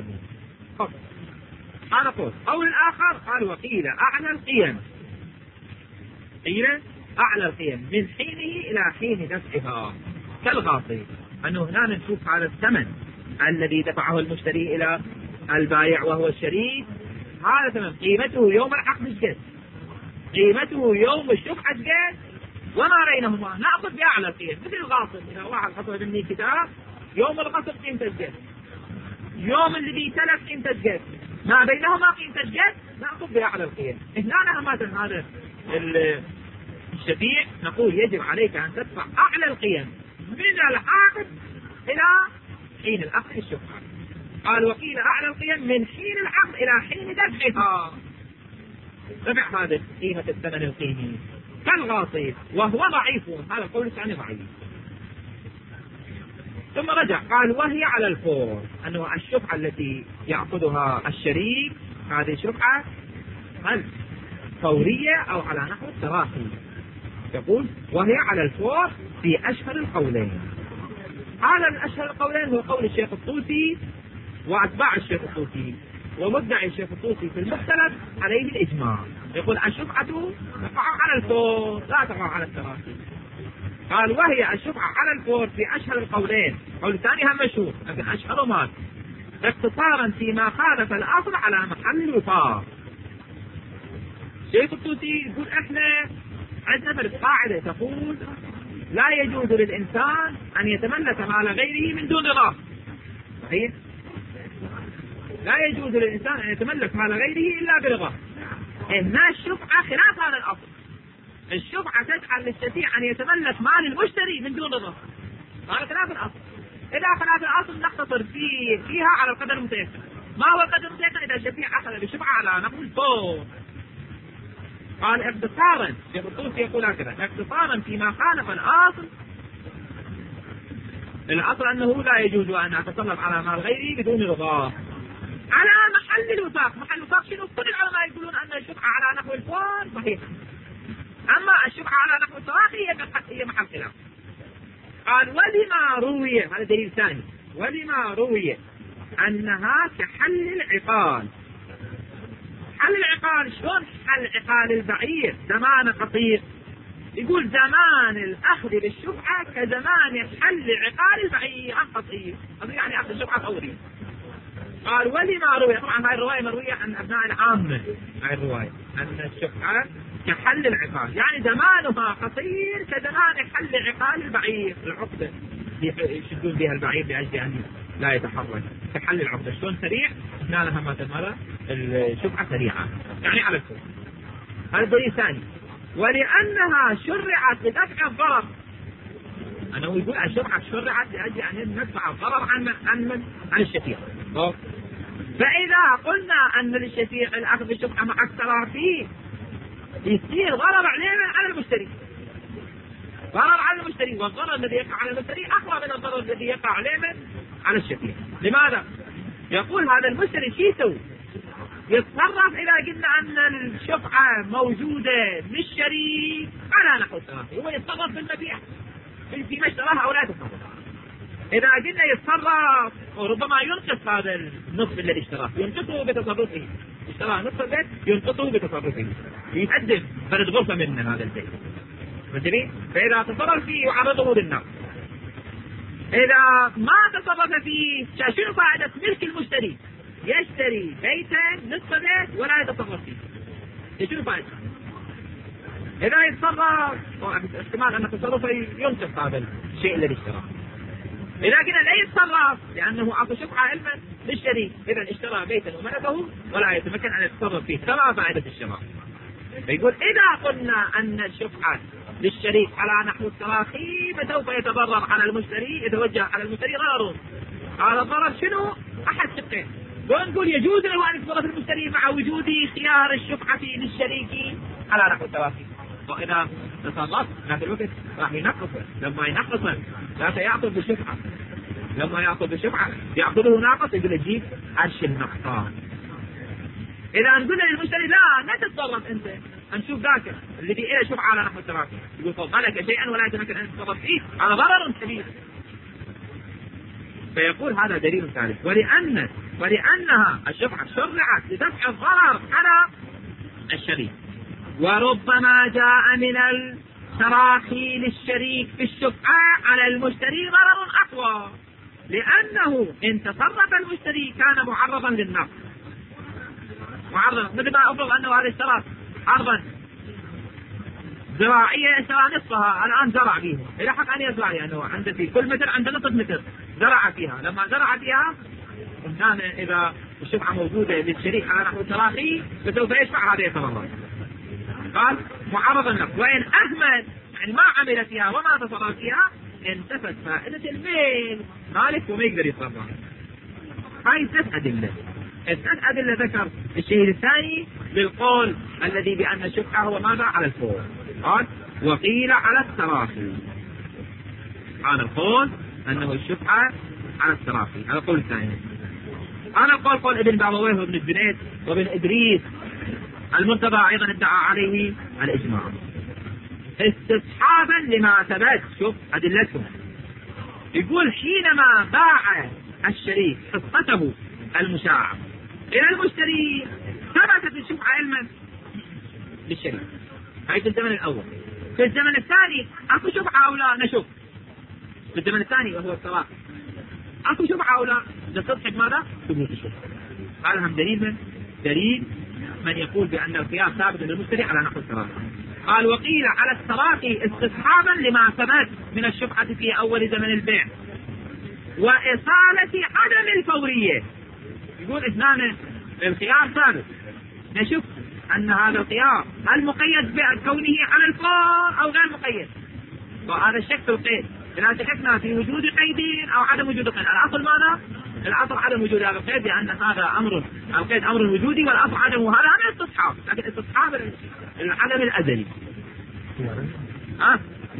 هذا قول. قول الآخر قال وقيل أعلى القيم، قيل أعلى القيم من حينه إلى حين دفعها كالغاصب، أنه هنا نشوف هذا الثمن الذي دفعه المشتري إلى البائع وهو الشريك، هذا ثمن قيمته يوم العقد الجد، قيمته يوم الشفعة الجد، وما بينهما نأخذ بأعلى القيم. مثل الغاصب، إذا واحد غصب مني كتاب يوم الغصب قيمة الجد، يوم الذي تلف قيمة الجد، ما بينهما قيمة الجد نأخذ بأعلى القيم. هنا مثلا هذا الشفيع نقول يجب عليك أن تدفع أعلى القيم من العقد إلى حين الأخذ الشفعة. قال وقيل أعلى القيم من حين العقد إلى حين دفعها، دفع هذه قيمة الثمن القيمي كالغاصب، وهو ضعيف. هذا القول الثاني ضعيف. ثم رجع قال وهي على الفور، أنه الشفعة التي يأخذها الشريك هذه الشفعة هل فورية أو على نحو التراخي. يقول وهي على الفور في أشهر القولين. هذا الأشهر القولين هو قول الشيخ الطوسي وأتباع الشيخ الطوسي، ومدعي الشيخ الطوسي في المختلف عليه الإجماع. يقول الشفعة تقع على الفور لا تقع على التراخي. قال وهي الشفعة على الفور في أشهر القولين. قول الثاني هم مشهور لكن أشهر ما اختصارا فيما خالف الأصل على محل الوفاق. الشيخ الطوسي يقول احنا عندنا قاعدة تقول لا يجوز للإنسان أن يتملك مال غيره من دون رضاه. صحيح؟ لا يجوز للإنسان أن يتملك مال غيره إلا برضاه. إن الشفعة خلاف هذا الأصل. الشفعة تجعل للشفيع أن يتملك مال المشتري من دون رضاه. هذا خلاف الأصل. إذا خلاف الأصل نقتصر فيه فيها على القدر المتيسر. ما هو القدر المتيسر؟ إذا الشفيع أخذ بالشفعة على نقل الفور. قال اختصارا، شيخ الطوسي يقول هكذا: اختصارا فيما خالف الأصل. الأصل أنه لا يجوز أن أتصرف على مال غيري بدون رضاه. على محل الوفاق، محل الوفاق شنو؟ كل العلماء يقولون أن الشفعة على نحو الفور صحيح، أما الشفعة على نحو التراخي هي محل خلاف. قال ولما روي، هذا دليل ثاني، ولما روي أنها كحل العقال. حل العقال شلون؟ حل عقال البعير زمان قصير. يقول زمان الأخذ بالشفعة كزمان حل عقال البعير عن قصير، هذا يعني أخذ الشفعة فوري. قال ولما روي، طبعا هاي الرواية مروية عن أبناء العامة، هاي الرواية أن الشفعة كحل العقال، يعني زمانها قصير كزمان حل عقال البعير، العقدة يشدون بها البعير لأجل أن لا يتحرك، كحل العقدة. شلون سريع؟ قلنا لها ما تمر الشفعة سريعة، يعني على الفور. هذا دليل ثاني. ولأنها شرعت لدفع الضرر، أنا يقول الشفعة شرعت لأجل أن ندفع الضرر عن عن عن الشفيع. فإذا قلنا أن للشفيع الأخذ بالشفعة مع التراخي يصير ضرر عليه على المشتري، ضرر على المشتري، والضرر الذي يقع على المشتري أقوى من الضرر الذي يقع عليه على الشفيع. لماذا؟ يقول هذا المشتري شو يسوي؟ يتصرف إذا قلنا أن الشفعة موجودة للشريك على نحو التراخي، هو يتصرف بالمبيع فيما اشتراها أو لا يتصرف. إذا قلنا يتصرف وربما ينقص هذا النصف الذي اشتراه، ينقصه بتصرفه، اشتراه نصف البيت ينقصه بتصرفه، يتقدم فرد غرفة من هذا البيت. فهمتني؟ فإذا تصرف فيه يعرضه للنقص. إذا ما تصرف فيه شنو فائدة ملك المشتري؟ يشتري بيتا نصف بيت ولا يتصرف فيه، شنو فائدة؟ إذا يتصرف احتمال أن تصرفه ينقص هذا الشيء الذي اشتراه. إذا كنا لا يتصرف لأنه أعطى شفعة علما للشريك، إذا اشترى بيتا وملكه ولا يتمكن أن يتصرف فيه، فما فائدة الشراء؟ فيقول إذا قلنا أن الشفعة للشريك على نحو التراخي فسوف يتضرر على المشتري، يتوجه على المشتري ضرر. هذا الضرر شنو؟ أحد شقين. لو نقول يجوز له أن يتصرف المشتري مع وجود خيار الشفعة للشريك على نحو التراخي، وإذا تصرف نفس الوقت راح ينقصه، لما ينقصه لا سيعطل بالشفعة، لما يعطل بالشفعة يعطله ناقص، يقول جيب عرش النقصان. إذا نقول للمشتري لا لا تتصرف أنت، نشوف ذاك الذي إلى شفعة على نحو التراخي، يقول فضلك شيئا ولا يتمكن أن تتصرف فيه، هذا ضرر كبير. فيقول هذا دليل ثالث. ولأن ولأنها الشفعة شرعت لدفع الضرر على الشريك، وربما جاء من التراخي للشريك في الشفعة على المشتري ضرر أقوى، لأنه إن تصرف المشتري كان معرضا للنقص، معرضا مثل ما أفرض أنه هذا اشترى أرضا زراعية اشترى نصفها الآن زرع فيها، إذا حق أن يزرع لأنه عنده في كل متر عنده نصف متر زرع فيها، لما زرع فيها كان إذا الشفعة موجودة للشريك على نحو التراخي فسوف يشفع هذا يتضرر. قال معرضا لك، وإن أهمل يعني ما عمل فيها وما تصرف فيها انتفت فائدة الميل مالك وما يقدر يتصرف. هاي ثلاث أدلة، الثلاث أدلة ذكر الشيء الثاني للقول الذي بأن الشفعة هو ماذا؟ على الفور. قال وقيل على التراخي، هذا القول أنه الشفعة على التراخي، هذا القول الثاني. هذا القول قول ابن بابويه وابن الجنيد وابن إدريس. المرتضى أيضا ادعى عليه الإجماع استصحابا لما ثبت. شوف أدلتهم، يقول حينما باع الشريك حصته المشاعة إلى المشتري ثبتت الشفعة علما للشريك، هاي في الزمن الأول. في الزمن الثاني أكو شفعة أو لا؟ نشوف في الزمن الثاني وهو الطلاق أكو شفعة أو لا؟ لتصحح ماذا؟ ثبوت الشفعة. هذا هم دليل من دليل من يقول بأن الخيار ثابت للمشتري على نحو التراخي. قال وقيل على التراخي استصحابا لما ثبت من الشفعة في أول زمن البيع وإصالة عدم الفورية. يقول اثنان الخيار ثابت، نشوف أن هذا الخيار هل مقيد بكونه على الفور أو غير مقيد، وهذا الشك في القيد. إذا شككنا في وجود قيد أو عدم وجود قيد، الأصل ماذا؟ الأصل عدم وجود هذا القيد، لأن هذا أمر القيد أمر وجودي والأصل عدمه، هذا أمر استصحاب، لكن استصحاب العدم الأزلي. ها؟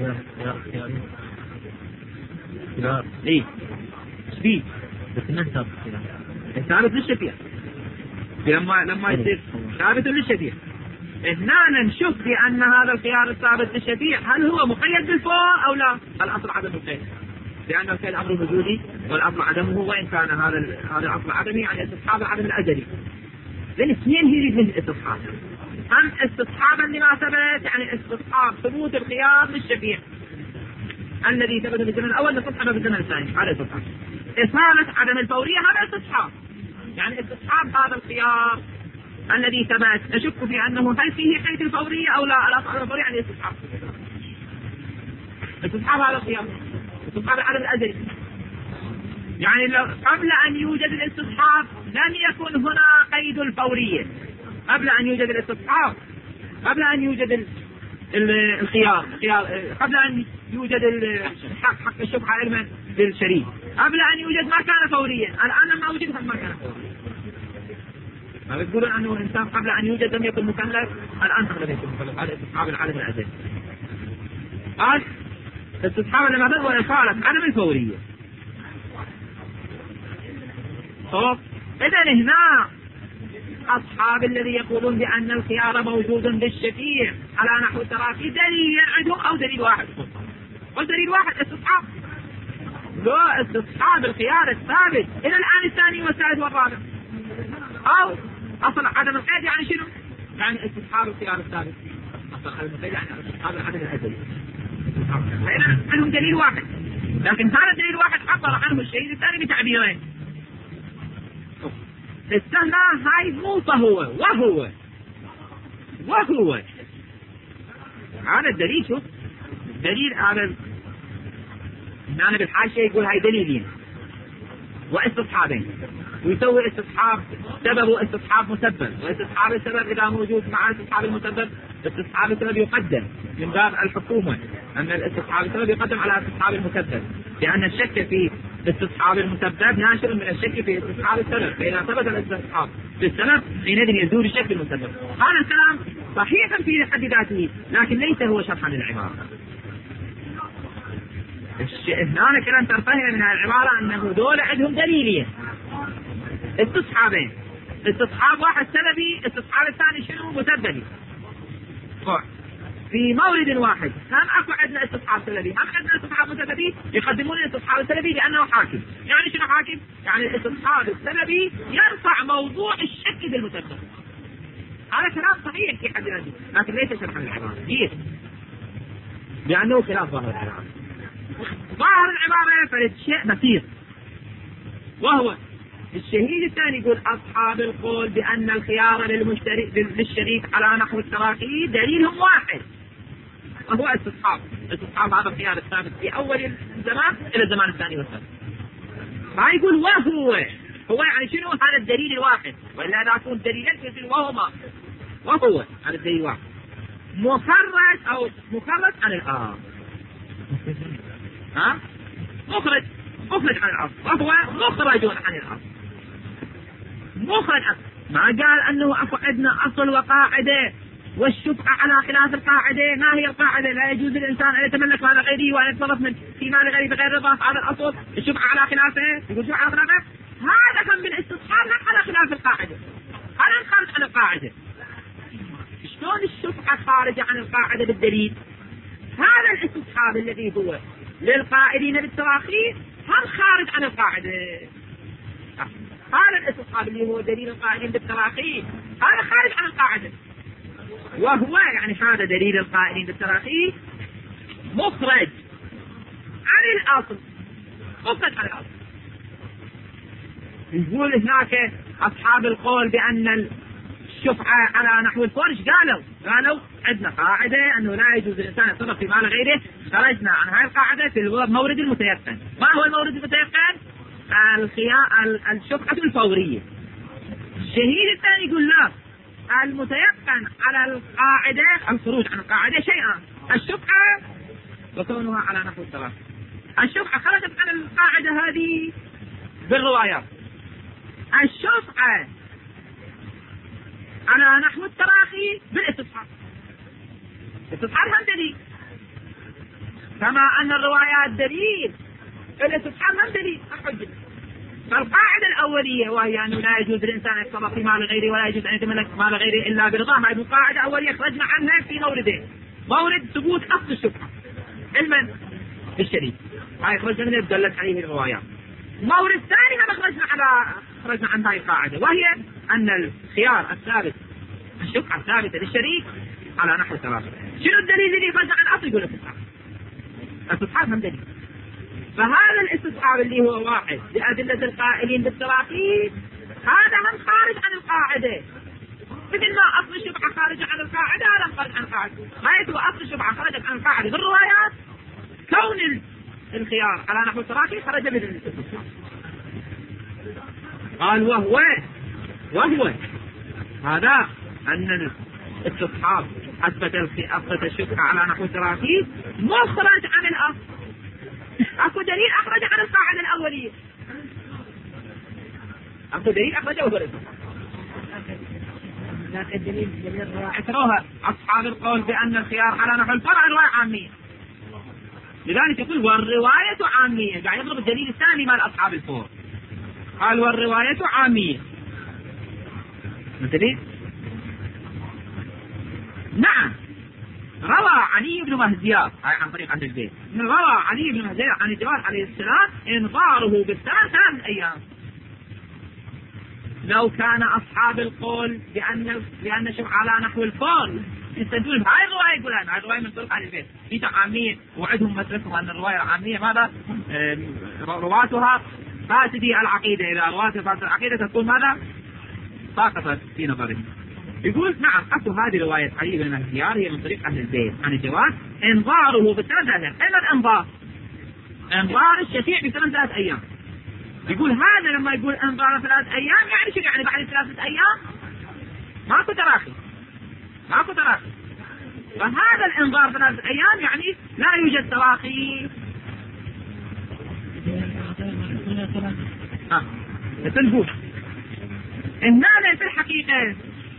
لا ليه؟ فيه بس ما ثابت ثابت للشفيع، لما لما يصير ثابت للشفيع هنا نشوف بأن هذا الخيار الثابت للشفيع هل هو مقيد بالفور أو لا؟ الأصل عدم القيد، لأن القيد أمر وجودي والأصل عدمه، وإن كان هذا هذا الأصل عدمي يعني استصحاب العدم الأزلي. الاثنين يريد من الاستصحاب، أم استصحابا لما ثبت يعني استصحاب ثبوت الخيار للشفيع الذي ثبت في الزمن الأول نستصحبه في الزمن الثاني، هذا استصحاب. إثارة عدم الفورية هذا استصحاب، يعني استصحاب هذا الخيار الذي ثبت نشك في أنه هل فيه قيد الفورية أو لا، الأصل الفورية يعني استصحاب استصحاب هذا الخيار، استصحاب العدم الأزلي. يعني لو قبل أن يوجد الاستصحاب لم يكن هنا قيد الفورية، قبل أن يوجد الاستصحاب، قبل أن يوجد الخيار الخيار قبل أن يوجد الحق حق الشبهة علما للشريك، قبل أن يوجد ما كان فوريا، الآن لما وجد ما كان فوريا. ما بتقولون أنه الإنسان قبل أن يوجد لم يكن مكلف، الآن تقدر يكون مكلف، هذا استصحاب العدم الأزلي. قال استصحاب لما بدأ وإثارة عدم الفورية. طب إذا هنا أصحاب الذي يقولون بأن الخيار موجود بالشفيع على نحو التراخي دليل عندهم أو دليل واحد، والدليل واحد استصحاب، لو استصحاب الخيار الثابت إلى الآن الثاني والثالث والرابع، أو أصل عدم القيد يعني شنو؟ يعني استصحاب الخيار الثابت، أصل عدم القيد يعني استصحاب العدم الأزلي. فإذا عندهم دليل واحد، لكن هذا الدليل واحد عبر عنه الشهيد الثاني بتعبيرين. استهنا هاي مو فهو وهو وهو هذا الدليل. شوف دليل هذا أنا بالحاشية يقول هاي دليلين واستصحابين، ويسوي استصحاب سبب واستصحاب مسبب، واستصحاب السبب إذا موجود مع استصحاب المسبب استصحاب السبب يقدم من باب الحكومة، أن الاستصحاب السبب يقدم على استصحاب المسبب، لأن الشك في استصحاب المسبب ناشر من الشك في استصحاب السبب، فإذا ثبت الاستصحاب في السبب حينئذ يزول الشك في المسبب. هذا الكلام صحيح في حد ذاته لكن ليس هو شرحا للعبارة. هنا كلام ترفهم من العبارة أنه دول عندهم دليلين استصحابين، استصحاب واحد سببي، استصحاب الثاني شنو؟ مسببي. في مورد واحد هم اكو عندنا استصحاب سلبي، هم عندنا استصحاب مسببي، يقدمون الاستصحاب السلبي لانه حاكم. يعني شنو حاكم؟ يعني الاستصحاب السلبي يرفع موضوع الشك في المسبب. هذا كلام صحيح في حد ذاته لكن ليس شرحا للعبارة. ليش؟ لانه خلاف ظاهر العبارة. ظاهر العبارة فرد شيء بسيط، وهو الشهيد الثاني يقول أصحاب القول بأن الخيار للمشترك للشريك على نحو التراخي دليلهم واحد، وهو استصحاب استصحاب هذا الخيار الثابت في أول الزمان إلى الزمان الثاني والثالث. فيقول وهو هو يعني شنو؟ هذا الدليل الواحد، وإلا إذا كون دليلين يصير وهما وهو هذا الدليل الواحد مخرج أو مخرج عن الآخر. ها؟ مخرج مخرج عن الأصل، وهو مخرج عن الأصل. مخرج عن ما قال أنه أكو عندنا أصل وقاعدة والشفعة على خلاف القاعدة. ما هي القاعدة؟ لا يجوز للإنسان أن يتملك مال غيره وأن يتصرف من في مال غيره بغير رضا. هذا الأصل. الشفعة على خلافه، يقول شفعة على خلافه، هذا كان بالاستصحاب على خلاف القاعدة، هذا خارج عن القاعدة. شلون الشفعة خارجة عن القاعدة بالدليل؟ هذا الاستصحاب الذي هو للقائلين بالتراخي هم خارج عن القاعدة. هذا الاستصحاب اللي هو دليل القائلين بالتراخي هذا خارج عن القاعدة، وهو يعني هذا دليل القائلين بالتراخي مخرج عن الأصل، مخرج عن الأصل. يقول هناك أصحاب القول بأن الشفعة على نحو الفرج قالوا قالوا عندنا قاعدة أنه لا يجوز الإنسان يتصرف في مال غيره، خرجنا عن هذه القاعدة في المورد المتيقن. ما هو المورد المتيقن؟ الخيار الشفعة الفورية. الشهيد الثاني يقول لا، المتيقن على القاعدة الخروج عن القاعدة شيئا، الشفعة وكونها على نحو التراخي. الشفعة خرجت عن القاعدة هذه بالروايات. الشفعة على نحو التراخي بالاستصحاب. الاستصحاب هم دليل، كما أن الروايات دليل، الاستصحاب هم دليل الحجة. فالقاعدة الأولية وهي أنه لا يجوز للإنسان أن يتصرف في مال غيره ولا يجوز أن يتملك مال غيره إلا برضاه، هذه قاعدة أولية خرجنا عنها في موردين: مورد ثبوت أصل الشفعة علما بالشريك، هاي خرجنا منها دلت عليه الروايات. مورد ثاني هم خرجنا على خرجنا عن هاي القاعدة، وهي أن الخيار الثابت الشفعة الثابتة للشريك على نحو ثلاثة. شنو الدليل اللي خرج عن أصل؟ يقول الاستصحاب. الاستصحاب هم دليل. فهذا الاستصحاب اللي هو واحد بأدلة القائلين بالتراخيص هذا من خارج عن القاعدة، مثل ما أصل الشفعة خارج عن القاعدة هذا خارج عن القاعدة. غاية وأصل الشفعة خرجت عن القاعدة بالروايات، كون الخيار على نحو التراخي خرج من الاستصحاب. قال وهو وهو هذا أن الاستصحاب أثبت أثبت الشفعة على نحو التراخي مخرج عن الأصل. اكو دليل اخرج عن القاعدة الاولية، اكو دليل اخرجه وهو الاستصحاب. لكن الدليل دليل اعتروها اصحاب القول بان الخيار على نحو الفرع رواية عامية، لذلك يقول والرواية عامية، قاعد يضرب الدليل الثاني مال اصحاب الفور، قال والرواية عامية. مثل نعم روى علي بن مهديار هاي عن طريق أهل البيت، روى علي بن مهديار عن الجواد عليه السلام انظاره بالثمان ثلاث أيام. لو كان أصحاب القول بأن بأن شوف على نحو الفور يستدلون بهاي الرواية، يقول هاي الرواية من طريق أهل البيت في عامية، وعدهم مسلكهم أن الرواية عامية ماذا؟ رواتها فاسدي العقيدة، إذا رواتها فاسدي العقيدة تكون ماذا؟ ساقطت في نظرهم. يقول نعم اكو هذه رواية علي بن مهديار هي من طريق اهل البيت عن الجواد انظاره بثلاث ايام. اين الانظار؟ انظار الشفيع بثمان ثلاث ايام. يقول هذا لما يقول انظار ثلاث ايام يعني شو يعني؟ بعد ثلاثة ايام ماكو تراخي، ماكو تراخي. فهذا الانظار ثلاث ايام يعني لا يوجد تراخي. ها تنقول هنا في الحقيقة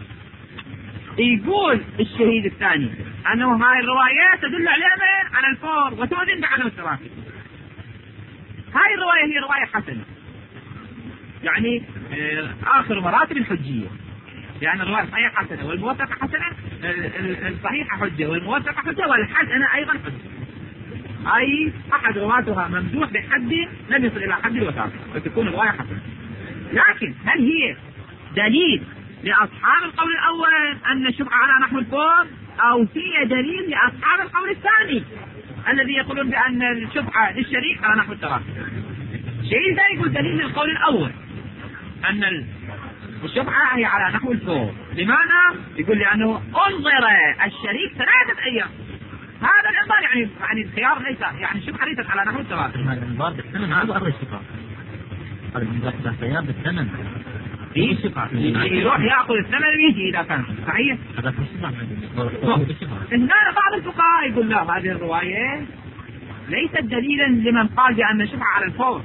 يقول الشهيد الثاني أنه هاي الروايات تدل عليها على الفور وتؤذن بعدم التراخي. هاي الرواية هي رواية حسنة، يعني آخر مراتب الحجية، يعني الرواية صحيحة حسنة والموثقة حسنة، الصحيحة حجة والموثقة حجة والحسنة أيضا حجة. أي أحد رواتها ممدوح بحد لم يصل إلى حد الوثاقة فتكون الرواية حسنة. لكن هل هي دليل لأصحاب القول الأول أن الشفعة على نحو الفور، أو هي دليل لأصحاب القول الثاني الذي يقولون بأن الشفعة للشريك على نحو التراخي؟ شيء ذا يقول دليل للقول الأول أن الشفعة هي على نحو الفور. لماذا؟ يقول لأنه أنظر الشريك ثلاثة أيام. هذا الإنظار يعني يعني الخيار ليس يعني الشفعة ليست على نحو التراخي. هذا الإنظار بالثمن هذا أمر الشفعة، هذا الإنظار ثلاثة أيام بالثمن في شفعة يروح يأخذ الثمن ويجي إذا كان صحيح. هذا في الشفعة. هنا بعض الفقهاء يقول لا هذه الرواية ليست دليلا لمن قال بأن الشفعة على الفور.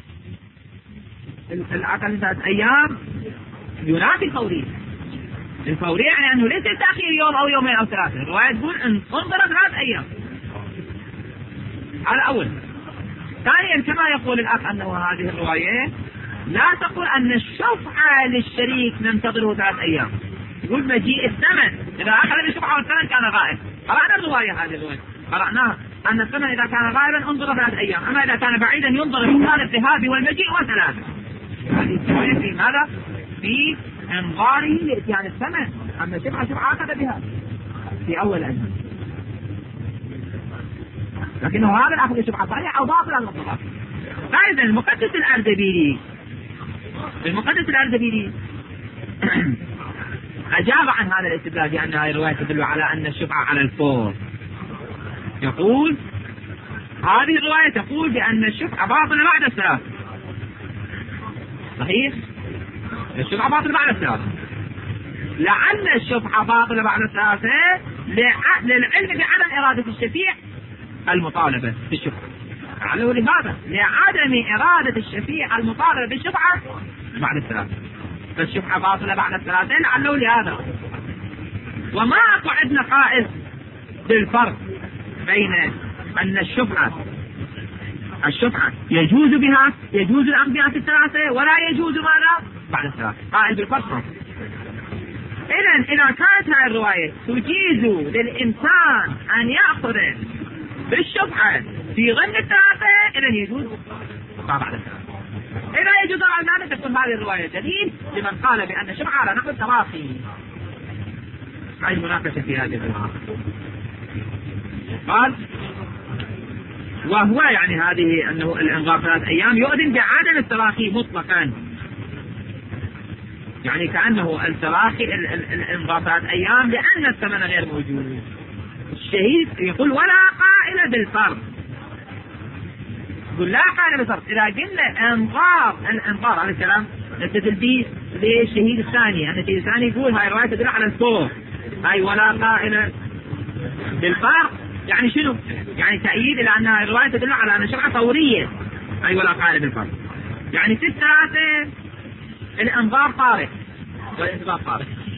الأقل ثلاث أيام ينافي الفورية. الفورية يعني أنه ليس تأخير يوم أو يومين أو ثلاثة. الرواية تقول أن انظر ثلاث أيام. على أول. ثانيا كما يقول الأخ أنه هذه الرواية لا تقول أن الشفعة للشريك ننتظره ثلاث أيام، يقول مجيء الثمن إذا أخذ الشفعة والثمن كان غائب. قرأنا الرواية هذه الرواية قرأناها أن الثمن إذا كان غائبا انظر ثلاث أيام، أما إذا كان بعيدا ينظر مكان الذهاب والمجيء وثلاثة. هذه الرواية في ماذا؟ في انظاره لإتيان الثمن. أما الشفعة شفعة أخذ بها في أول أجل، لكنه هذا الأخذ الشفعة صحيح أو باطل المطلق. فإذا المقدس الأردبيلي المقدس الأردبيلي أجاب عن هذا الاستدلال بأن هذه الرواية تدل على أن الشفعة على الفور. يقول هذه الرواية تقول بأن الشفعة باطلة بعد الثلاث. صحيح؟ الشفعة باطلة بعد الثلاث. لعل الشفعة باطلة بعد الثلاثة للعلم بعدم إرادة الشفيع المطالبة بالشفعة. لعله لهذا لعدم إرادة الشفيع المطالب بالشفعة بعد الثلاثة، فالشفعة باطلة بعد الثلاثة لعله لهذا. وما أكو عندنا قائل بالفرق بين أن الشفعة الشفعة يجوز بها يجوز الأنبياء في الثلاثة ولا يجوز ماذا بعد الثلاثة، قائل بالفرق. إذن إذا كانت هذه الرواية تجيز للإنسان أن يأخذ بالشفعة في ضمن الثلاثة، إذن يجوز بعد الثلاثة. إذا يجوز على ذلك تكون هذه الرواية دليل لمن قال بأن الشفعة على نحو التراخي. هذه المناقشة في هذه الرواية. قال وهو يعني هذه أنه الإنظار ثلاث أيام يؤذن بعدم التراخي مطلقا، يعني كأنه التراخي الإنظار ثلاث أيام لأن الثمن غير موجود. الشهيد يقول ولا قائل بالفرض، يقول لا قائل بالفرض. إذا قلنا إنظار الإنظار هذا الكلام نستدل به للشهيد الثاني، أن الشهيد الثاني يقول هاي رواية تدل على الصور، هاي ولا قائل بالفرض يعني شنو؟ يعني تأييد إلى أن الرواية تدل على أن الشرعة فورية، أي ولا قائل بالفرض. يعني في الثلاثة الإنظار طارئ والإنذار طارئ.